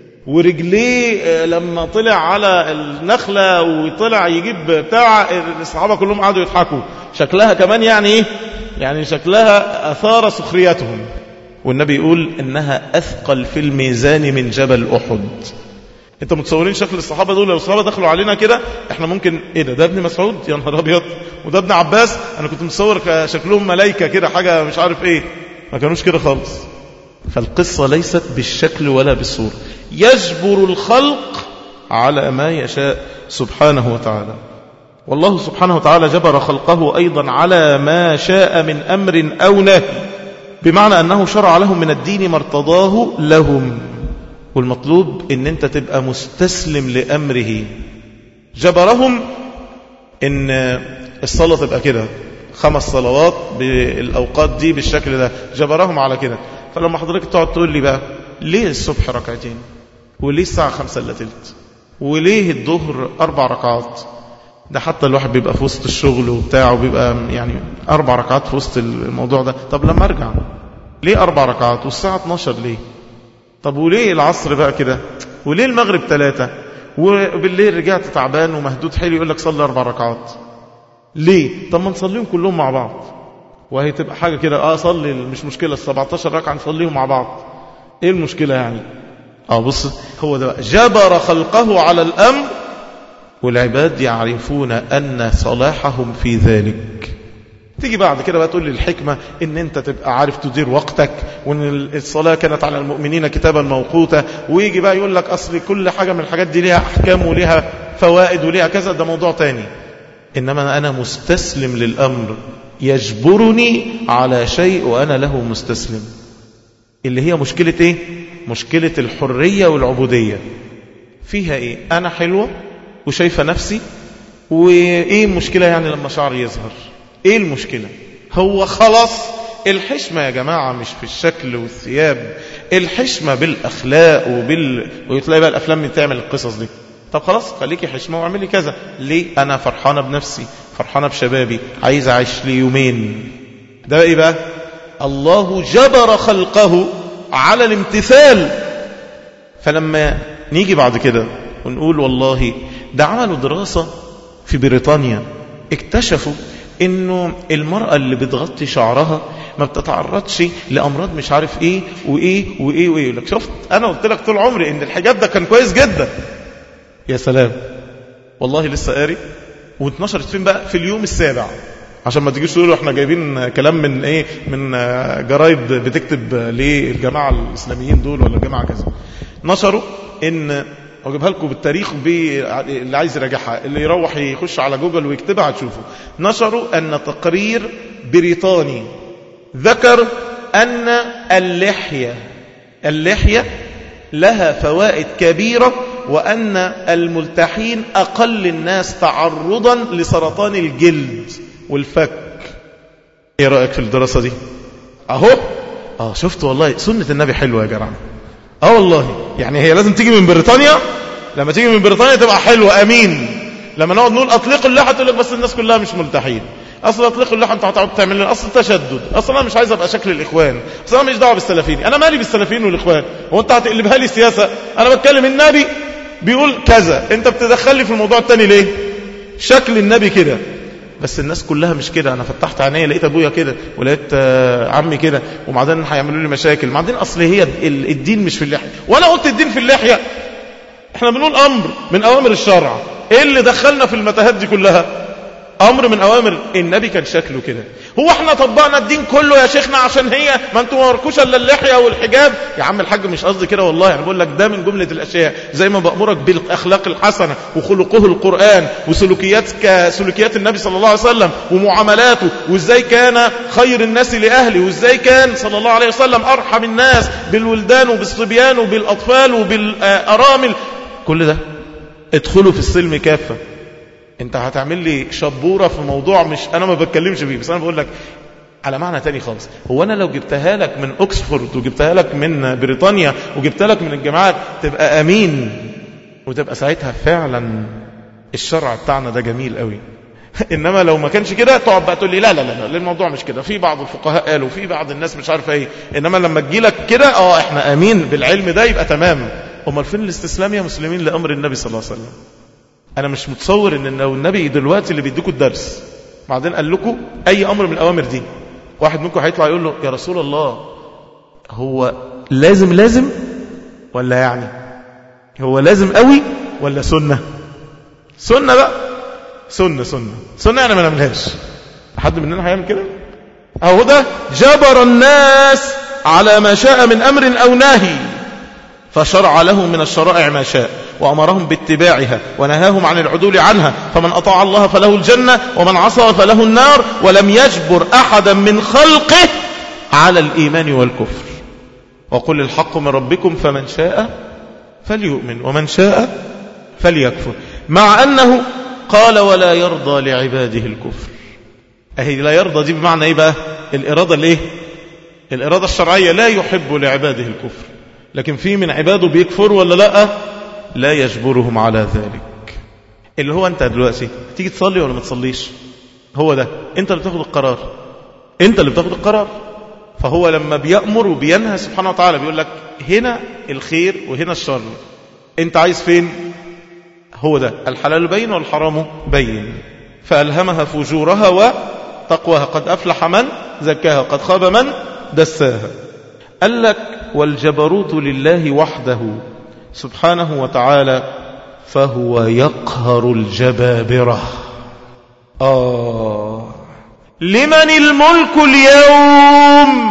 ورجليه لما طلع على النخلة وطلع يجيب بتاع، الصحابة كلهم قعدوا يضحكوا. شكلها كمان يعني ايه؟ يعني شكلها اثار سخريتهم. والنبي يقول انها اثقل في الميزان من جبل احد. انت متصورين شكل الصحابة دول؟ لو الصحابة دخلوا علينا كده احنا ممكن ايه ده ده ابن مسعود يا نهار ابيض، وده ابن عباس، انا كنت متصور شكلهم ملايكة كده حاجة مش عارف ايه، ما كانوش كده خالص. فالقصة ليست بالشكل ولا بالصورة، يجبر الخلق على ما يشاء سبحانه وتعالى. والله سبحانه وتعالى جبر خلقه ايضا على ما شاء من امر او نهي، بمعنى انه شرع لهم من الدين ما ارتضاه لهم. والمطلوب ان انت تبقى مستسلم لامره. جبرهم ان الصلاة تبقى كده، خمس صلوات بالاوقات دي بالشكل ده، جبرهم على كده. فلما حضرتك تقعد تقول لي بقى ليه الصبح ركعتين، وليه الساعة خمسة الا تلت، وليه الظهر اربع ركعات، ده حتى الواحد بيبقى في وسط الشغل وبتاعه بيبقى يعني اربع ركعات في وسط الموضوع ده. طب لما ارجع ليه اربع ركعات، والساعة اتناشر ليه؟ طب وليه العصر بقى كده، وليه المغرب ثلاثة، وبالليل رجعت تعبان ومهدود حيلي يقول لك صلي اربع ركعات ليه؟ طب ما نصليهم كلهم مع بعض، وهي تبقى حاجة كده. اه صلي مش مشكلة، السبعتاشر ركعة نصليهم مع بعض، ايه المشكلة يعني؟ اه بص، هو ده بقى جبر خلقه على الامر، والعباد يعرفون ان صلاحهم في ذلك. تيجي بعد كده بقى تقول لي الحكمة ان انت تبقى عارف تدير وقتك، وان الصلاة كانت على المؤمنين كتابا موقوتا، ويجي بقى يقول لك اصل كل حاجة من الحاجات دي ليها احكام وليها فوائد وليها كذا، ده موضوع تاني. انما انا مستسلم للامر، يجبرني على شيء وانا له مستسلم. اللي هي مشكلة ايه؟ مشكلة الحرية والعبودية. فيها ايه؟ انا حلوة وشايفة نفسي، وايه المشكلة يعني لما شعري يظهر؟ ايه المشكلة؟ هو خلاص الحشمة يا جماعة مش في الشكل والثياب، الحشمة بالاخلاق وبال ويتلاقي بقى الافلام بتعمل القصص دي. طب خلاص خليكي حشمة واعملي كذا ليه؟ انا فرحانة بنفسي، فرحانة بشبابي، عايز اعيش لي يومين. ده ايه بقى؟ الله جبر خلقه على الامتثال. فلما نيجي بعد كده ونقول والله ده عملوا دراسة في بريطانيا، اكتشفوا انه المرأة اللي بتغطي شعرها ما بتتعرضش لامراض مش عارف ايه وايه وايه وايه. لك شفت، انا قلت لك طول عمري ان الحجاب ده كان كويس جدا. يا سلام، والله لسه قاري واتنشرت فين بقى؟ في اليوم السابع، عشان ما تجيش تقولوا احنا جايبين كلام من ايه، من جرايد بتكتب للجماعة الاسلاميين دول ولا الجماعة كذا. نشروا ان، اجيبها لكم بالتاريخ اللي عايز يراجعها، اللي يروح يخش على جوجل ويكتبها هتشوفوا. نشروا ان تقرير بريطاني ذكر ان اللحية اللحية لها فوائد كبيرة، وأن الملتحين أقل الناس تعرضا لسرطان الجلد والفك. ايه رأيك في الدراسة دي؟ اهو اه شفت، والله سنة النبي حلوة يا جماعة. اه والله يعني هي لازم تيجي من بريطانيا، لما تيجي من بريطانيا تبقى حلوة. امين. لما نقعد نقول اطلقوا اللحى تقول لك بس الناس كلها مش ملتحين، اصل اطلقوا اللحى انت هتقعد تعمل لنا اصل تشدد، اصل انا مش عايز ابقى شكل الاخوان، اصل انا مش دعوه بالسلفيين، انا مالي بالسلفيين والاخوان، هو انت هتقلبها لي سياسه؟ انا بتكلم النبي بيقول كذا، انت بتدخل لي في الموضوع التاني ليه؟ شكل النبي كده، بس الناس كلها مش كده. انا فتحت عينيا لقيت ابويا كده ولقيت عمي كده، وبعدين هيعملوا لي مشاكل. بعدين اصل هي الدين مش في اللحيه، وانا قلت الدين في اللحيه؟ احنا بنقول امر من اوامر الشرع، ايه اللي دخلنا في المتاهات دي كلها؟ أمر من أوامر النبي كان شكله كده. هو احنا طبقنا الدين كله يا شيخنا عشان هي ما انتوا ماركوش الا اللحية والحجاب؟ يا عم الحاج مش قصدي كده والله، انا بقول لك ده من جملة الاشياء، زي ما بأمرك بالاخلاق الحسنة وخلقه القرآن وسلوكيات كسلوكيات النبي صلى الله عليه وسلم ومعاملاته، وازاي كان خير الناس لأهله، وازاي كان صلى الله عليه وسلم أرحم الناس بالولدان وبالصبيان وبالأطفال وبالأرامل. كل ده ادخلوا في السلم كافة. انت هتعمل لي شبورة في موضوع مش انا ما بتكلمش فيه، بس انا بقول لك على معنى تاني خالص. هو انا لو جبتها لك من اوكسفورد وجبتها لك من بريطانيا وجبتها لك من الجامعات تبقى امين، وتبقى ساعتها فعلا الشرع بتاعنا ده جميل قوي. انما لو ما كانش كده تقعد بقى تقول لي لا لا لا, لا الموضوع مش كده، في بعض الفقهاء قالوا، في بعض الناس مش عارفه ايه. انما لما تجي لك كده اه احنا امين بالعلم ده يبقى تمام. امال فين الاستسلام يا مسلمين لامر النبي صلى الله عليه وسلم؟ انا مش متصور ان لو النبي دلوقتي اللي بيديكوا الدرس بعدين قال لكم اي امر من الاوامر دي، واحد منكم هيطلع يقول له يا رسول الله هو لازم لازم ولا يعني هو لازم قوي ولا سنة؟ سنة بقى، سنة سنة سنة يعني ما نعملهاش. حد مننا هيعمل كده؟ اهو ده جبر الناس على ما شاء من امر او نهي، فشرع لهم من الشرائع ما شاء وأمرهم باتباعها ونهاهم عن العدول عنها، فمن أطاع الله فله الجنة ومن عصى فله النار، ولم يجبر أحدا من خلقه على الإيمان والكفر. وقل الحق من ربكم فمن شاء فليؤمن ومن شاء فليكفر، مع أنه قال ولا يرضى لعباده الكفر. أهي لا يرضى دي بمعنى إيه بقى؟ الإرادة الإيه؟ الإرادة الشرعية، لا يحب لعباده الكفر، لكن في من عباده بيكفروا ولا لا؟ لا يجبرهم على ذلك. اللي هو انت دلوقتي تيجي تصلي ولا ما تصليش، هو ده انت اللي بتاخد القرار، انت اللي بتاخد القرار. فهو لما بيأمر وبينهى سبحانه وتعالى بيقول لك هنا الخير وهنا الشر، انت عايز فين؟ هو ده الحلال بين والحرام بين. فألهمها فجورها وتقواها، قد أفلح من زكاها قد خاب من دساها. قال لك والجبروت لله وحده سبحانه وتعالى، فهو يقهر الجبابرة. آه لمن الملك اليوم؟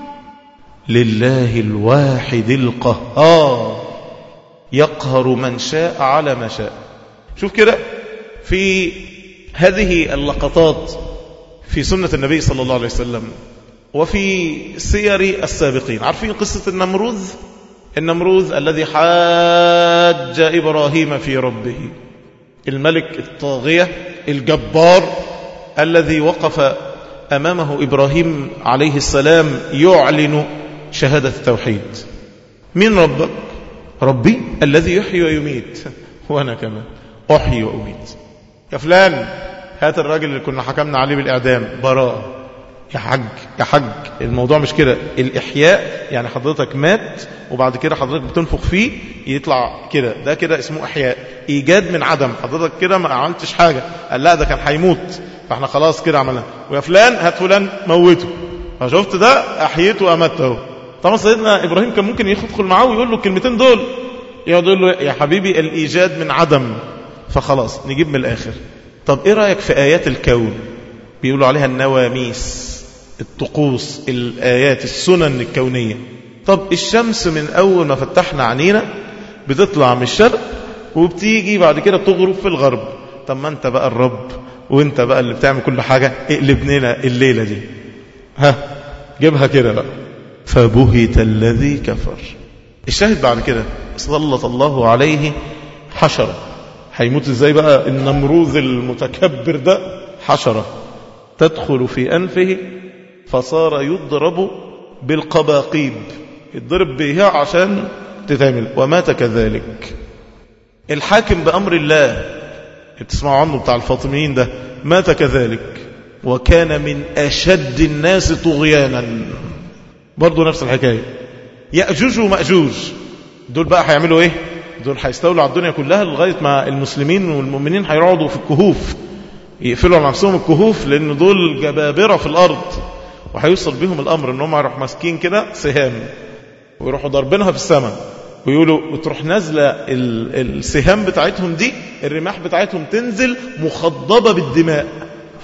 لله الواحد القهار، يقهر من شاء على ما شاء. شوف كده في هذه اللقطات في سنة النبي صلى الله عليه وسلم وفي سير السابقين. عارفين قصة النمروذ؟ النمروذ الذي حاج إبراهيم في ربه، الملك الطاغية الجبار الذي وقف أمامه إبراهيم عليه السلام يعلن شهادة التوحيد. من ربك؟ ربي الذي يحيي ويميت، وأنا كمان أحيي وأميت. يا فلان هات الراجل اللي كنا حكمنا عليه بالإعدام براءة. يا حج يا حج الموضوع مش كده. الإحياء يعني حضرتك مات وبعد كده حضرتك بتنفخ فيه يطلع كده، ده كده اسمه إحياء، إيجاد من عدم. حضرتك كده ما عملتش حاجة، قال لا ده كان هيموت فاحنا خلاص كده عملنا. ويا فلان هات فلان موته، فشفت ده أحييته وأمته. طبعا سيدنا إبراهيم كان ممكن يدخل معاه ويقول له الكلمتين دول، يقعد يقول له يا حبيبي الإيجاد من عدم، فخلاص نجيب من الآخر. طب إيه رأيك في آيات الكون؟ بيقولوا عليها النواميس، الطقوس، الآيات، السنن الكونية. طب الشمس من أول ما فتحنا عنينا بتطلع من الشرق وبتيجي بعد كده تغرب في الغرب. طب ما أنت بقى الرب وأنت بقى اللي بتعمل كل حاجة، اقلبننا الليلة دي، ها جيبها كده بقى. فبهت الذي كفر. الشاهد بعد كده سلط الله عليه حشرة. هيموت ازاي بقى النمروذ المتكبر ده؟ حشرة تدخل في أنفه فصار يضرب بالقباقيب، يضرب بها عشان تتعمل، ومات كذلك. الحاكم بأمر الله بتسمعوا عنه بتاع الفاطميين ده مات كذلك، وكان من أشد الناس طغيانا، برضو نفس الحكاية. يأجوج ومأجوج دول بقى هيعملوا ايه؟ دول هيستولوا على الدنيا كلها لغاية ما المسلمين والمؤمنين هيقعدوا في الكهوف، يقفلوا على نفسهم الكهوف، لأن دول جبابرة في الأرض. وهيوصل بهم الأمر ان هم يروحوا ماسكين كده سهام ويروحوا ضربينها في السماء ويقولوا وتروح نازلة السهام بتاعتهم دي، الرماح بتاعتهم تنزل مخضبة بالدماء،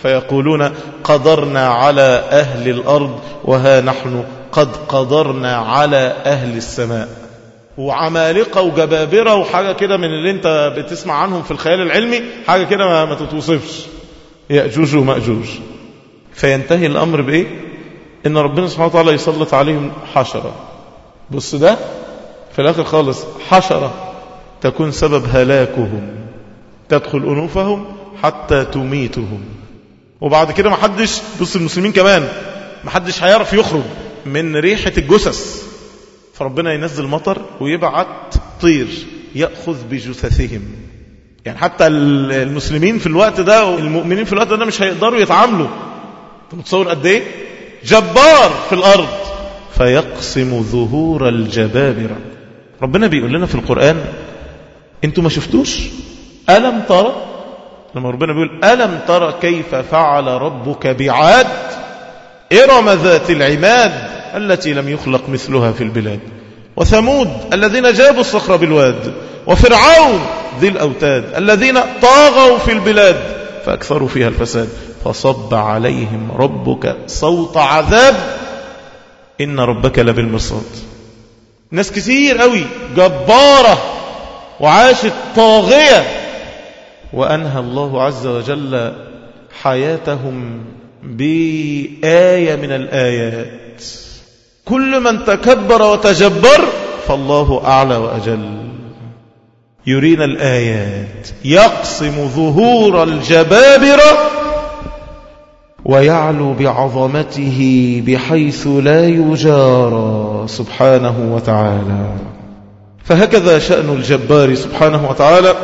فيقولون قدرنا على أهل الأرض وها نحن قد قدرنا على أهل السماء. وعمالقة وجبابرة وحاجة كده من اللي انت بتسمع عنهم في الخيال العلمي، حاجة كده ما, ما تتوصفش، يأجوج ومأجوج. فينتهي الأمر بإيه؟ إن ربنا سبحانه وتعالى يسلط عليهم حشرة. بص ده في الآخر خالص حشرة تكون سبب هلاكهم، تدخل أنوفهم حتى تميتهم. وبعد كده ما حدش، بص المسلمين كمان ما حدش هيعرف يخرج من ريحة الجثث. فربنا ينزل مطر ويبعت طير يأخذ بجثثهم. يعني حتى المسلمين في الوقت ده والمؤمنين في الوقت ده مش هيقدروا يتعاملوا. انت متصور قد ايه جبار في الأرض؟ فيقسم ظهور الجبابرة. ربنا بيقول لنا في القرآن انتوا ما شفتوش؟ ألم ترى، لما ربنا بيقول ألم ترى كيف فعل ربك بعاد إرم ذات العماد التي لم يخلق مثلها في البلاد، وثمود الذين جابوا الصخر بالواد، وفرعون ذي الأوتاد الذين طاغوا في البلاد فأكثروا فيها الفساد، فصب عليهم ربك صوت عذاب إن ربك لبالمرصاد. ناس كثير قوي جبارة وعاشت طاغية، وأنهى الله عز وجل حياتهم بآية من الآيات. كل من تكبر وتجبر فالله أعلى وأجل. يرينا الآيات، يقسم ظهور الجبابرة ويعلو بعظمته بحيث لا يجارى سبحانه وتعالى. فهكذا شأن الجبار سبحانه وتعالى.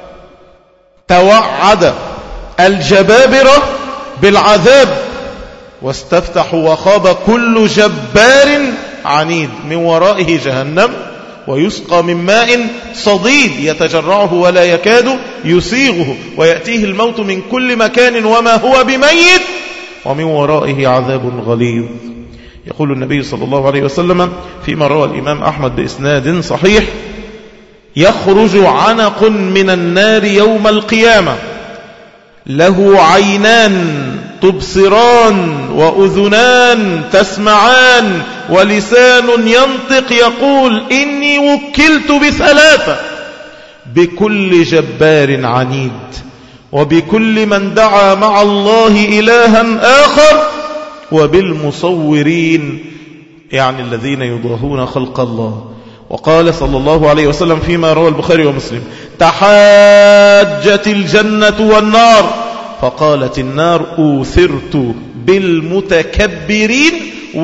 توعد الجبابرة بالعذاب واستفتحوا وخاب كل جبار عنيد، من ورائه جهنم ويسقى من ماء صديد يتجرعه ولا يكاد يسيغه ويأتيه الموت من كل مكان وما هو بميت ومن ورائه عذاب غليظ. يقول النبي صلى الله عليه وسلم فيما روى الإمام أحمد بإسناد صحيح: يخرج عنق من النار يوم القيامة له عينان تبصران وأذنان تسمعان ولسان ينطق يقول إني وكلت بثلاثة: بكل جبار عنيد، وبكل من دعا مع الله إلها آخر، وبالمصورين، يعني الذين يضاهون خلق الله. وقال صلى الله عليه وسلم فيما روى البخاري ومسلم: تحاجت الجنة والنار، فقالت النار: أوثرت بالمتكبرين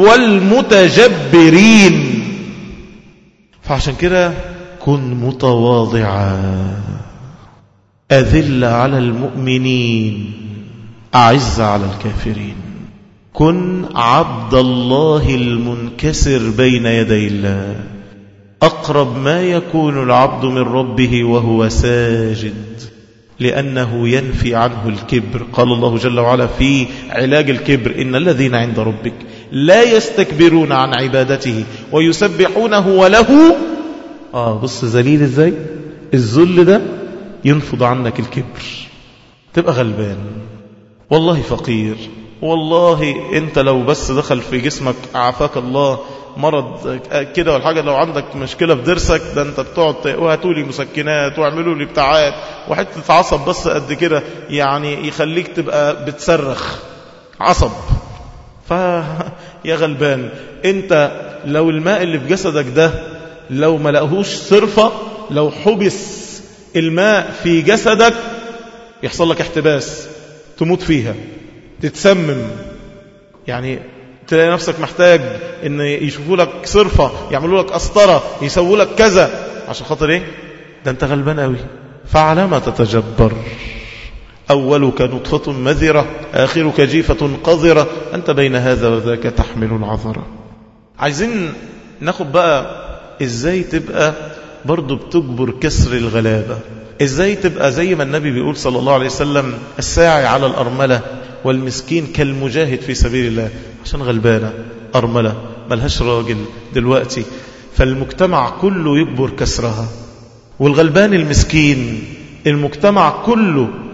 والمتجبرين. فعشان كده كن متواضعا، أذل على المؤمنين، أعز على الكافرين. كن عبد الله المنكسر بين يدي الله، أقرب ما يكون العبد من ربه وهو ساجد، لأنه ينفي عنه الكبر. قال الله جل وعلا في علاج الكبر: إن الذين عند ربك لا يستكبرون عن عبادته ويسبحونه وله. آه بص ذليل إزاي؟ الذل ده ينفض عنك الكبر، تبقى غلبان، والله فقير، والله انت لو بس دخل في جسمك عافاك الله مرض كده والحاجة، لو عندك مشكلة في درسك ده انت بتقعد وهاتولي مسكنات واعملوا لي بتاعات وحتة عصب بس قد كده يعني يخليك تبقى بتصرخ عصب. فيا غلبان انت، لو الماء اللي في جسدك ده لو ما لقهوش صرفة، لو حبس الماء في جسدك يحصل لك احتباس، تموت فيها، تتسمم، يعني تلاقي نفسك محتاج ان يشوفوا لك صرفة، يعملوا لك قسطرة، يسووا لك كذا، عشان خاطر ايه؟ ده انت غلبان قوي. فعلى ما تتجبر؟ أولك نطفة مذرة آخرك جيفة قذرة أنت بين هذا وذاك تحمل العذرة. عايزين ناخد بقى ازاي تبقى برضو بتجبر كسر الغلابة، ازاي تبقى زي ما النبي بيقول صلى الله عليه وسلم: الساعي على الأرملة والمسكين كالمجاهد في سبيل الله. عشان غلبانة أرملة ملهاش راجل دلوقتي، فالمجتمع كله يجبر كسرها، والغلبان المسكين المجتمع كله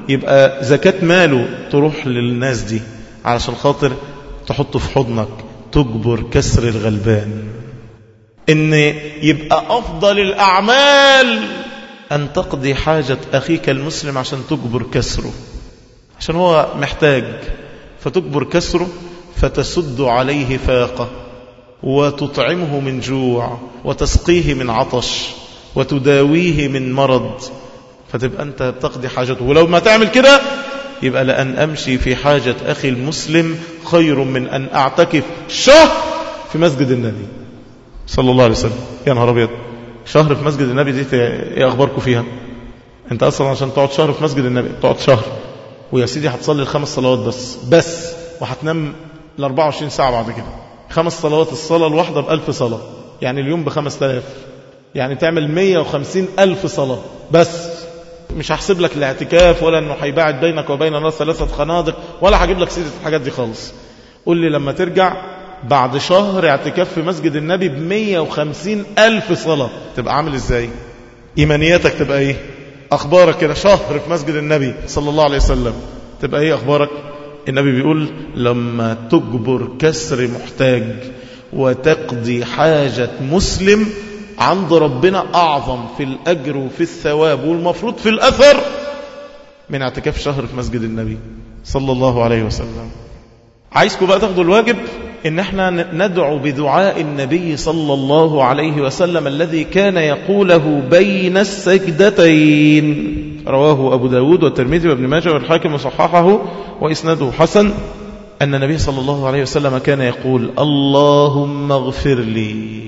يبقى زكاة ماله تروح للناس دي علشان خاطر تحطه في حضنك، تجبر كسر الغلبان. إن يبقى أفضل الأعمال أن تقضي حاجة أخيك المسلم عشان تجبر كسره، عشان هو محتاج، فتجبر كسره فتسد عليه فاقة، وتطعمه من جوع، وتسقيه من عطش، وتداويه من مرض، فتبقى أنت بتقضي حاجته. ولو ما تعمل كده يبقى لأن أمشي في حاجة أخي المسلم خير من أن أعتكف شهر في مسجد النبي صلى الله عليه وسلم. يا نهار أبيض، شهر في مسجد النبي دي ايه أخباركم فيها؟ أنت أصلا عشان تقعد شهر في مسجد النبي تقعد شهر، ويا سيدي هتصلي الخمس صلوات بس بس وهتنام ال أربعة وعشرين ساعة بعد كده. خمس صلوات، الصلاة الواحدة بألف صلاة، يعني اليوم بخمس تلاف، يعني تعمل مية وخمسين ألف صلاة بس. مش هحسب لك الاعتكاف، ولا أنه هيباعد بينك وبين الناس ثلاثة خنادق، ولا هجيب لك سيرة الحاجات دي خالص. قول لي لما ترجع بعد شهر اعتكاف في مسجد النبي بمية وخمسين ألف صلاة تبقى عامل ازاي؟ إيمانياتك تبقى ايه؟ أخبارك كده شهر في مسجد النبي صلى الله عليه وسلم تبقى ايه أخبارك؟ النبي بيقول لما تجبر كسر محتاج وتقضي حاجة مسلم عند ربنا أعظم في الأجر وفي الثواب والمفروض في الأثر من اعتكاف شهر في مسجد النبي صلى الله عليه وسلم. عايزكم بقى تاخدوا الواجب إن احنا ندعو بدعاء النبي صلى الله عليه وسلم الذي كان يقوله بين السجدتين، رواه أبو داود والترمذي وابن ماجه والحاكم وصححه وإسناده حسن، أن النبي صلى الله عليه وسلم كان يقول اللهم اغفر لي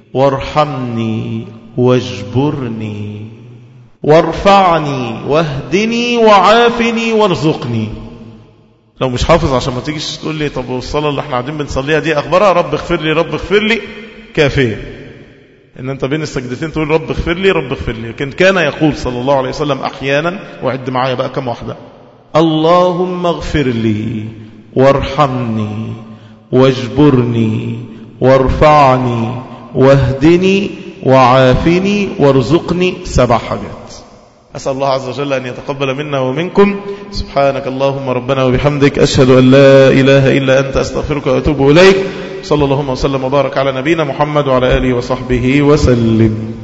وارحمني واجبرني وارفعني واهدني وعافني وارزقني. لو مش حافظ عشان ما تيجيش تقول لي طب والصلاة اللي احنا قاعدين بنصليها دي أخبارها رب اغفر لي رب اغفر لي، كافية ان انت بين السجدتين تقول رب اغفر لي رب اغفر لي. لكن كان يقول صلى الله عليه وسلم أحيانا، وعد معايا بقى كم واحدة، اللهم اغفر لي وارحمني واجبرني وارفعني واهدني وعافني وارزقني، سبع حاجات. أسأل الله عز وجل أن يتقبل منا ومنكم. سبحانك اللهم ربنا وبحمدك، أشهد أن لا إله إلا أنت، أستغفرك وأتوب إليك. صلى الله وسلم وبارك على نبينا محمد وعلى آله وصحبه وسلم.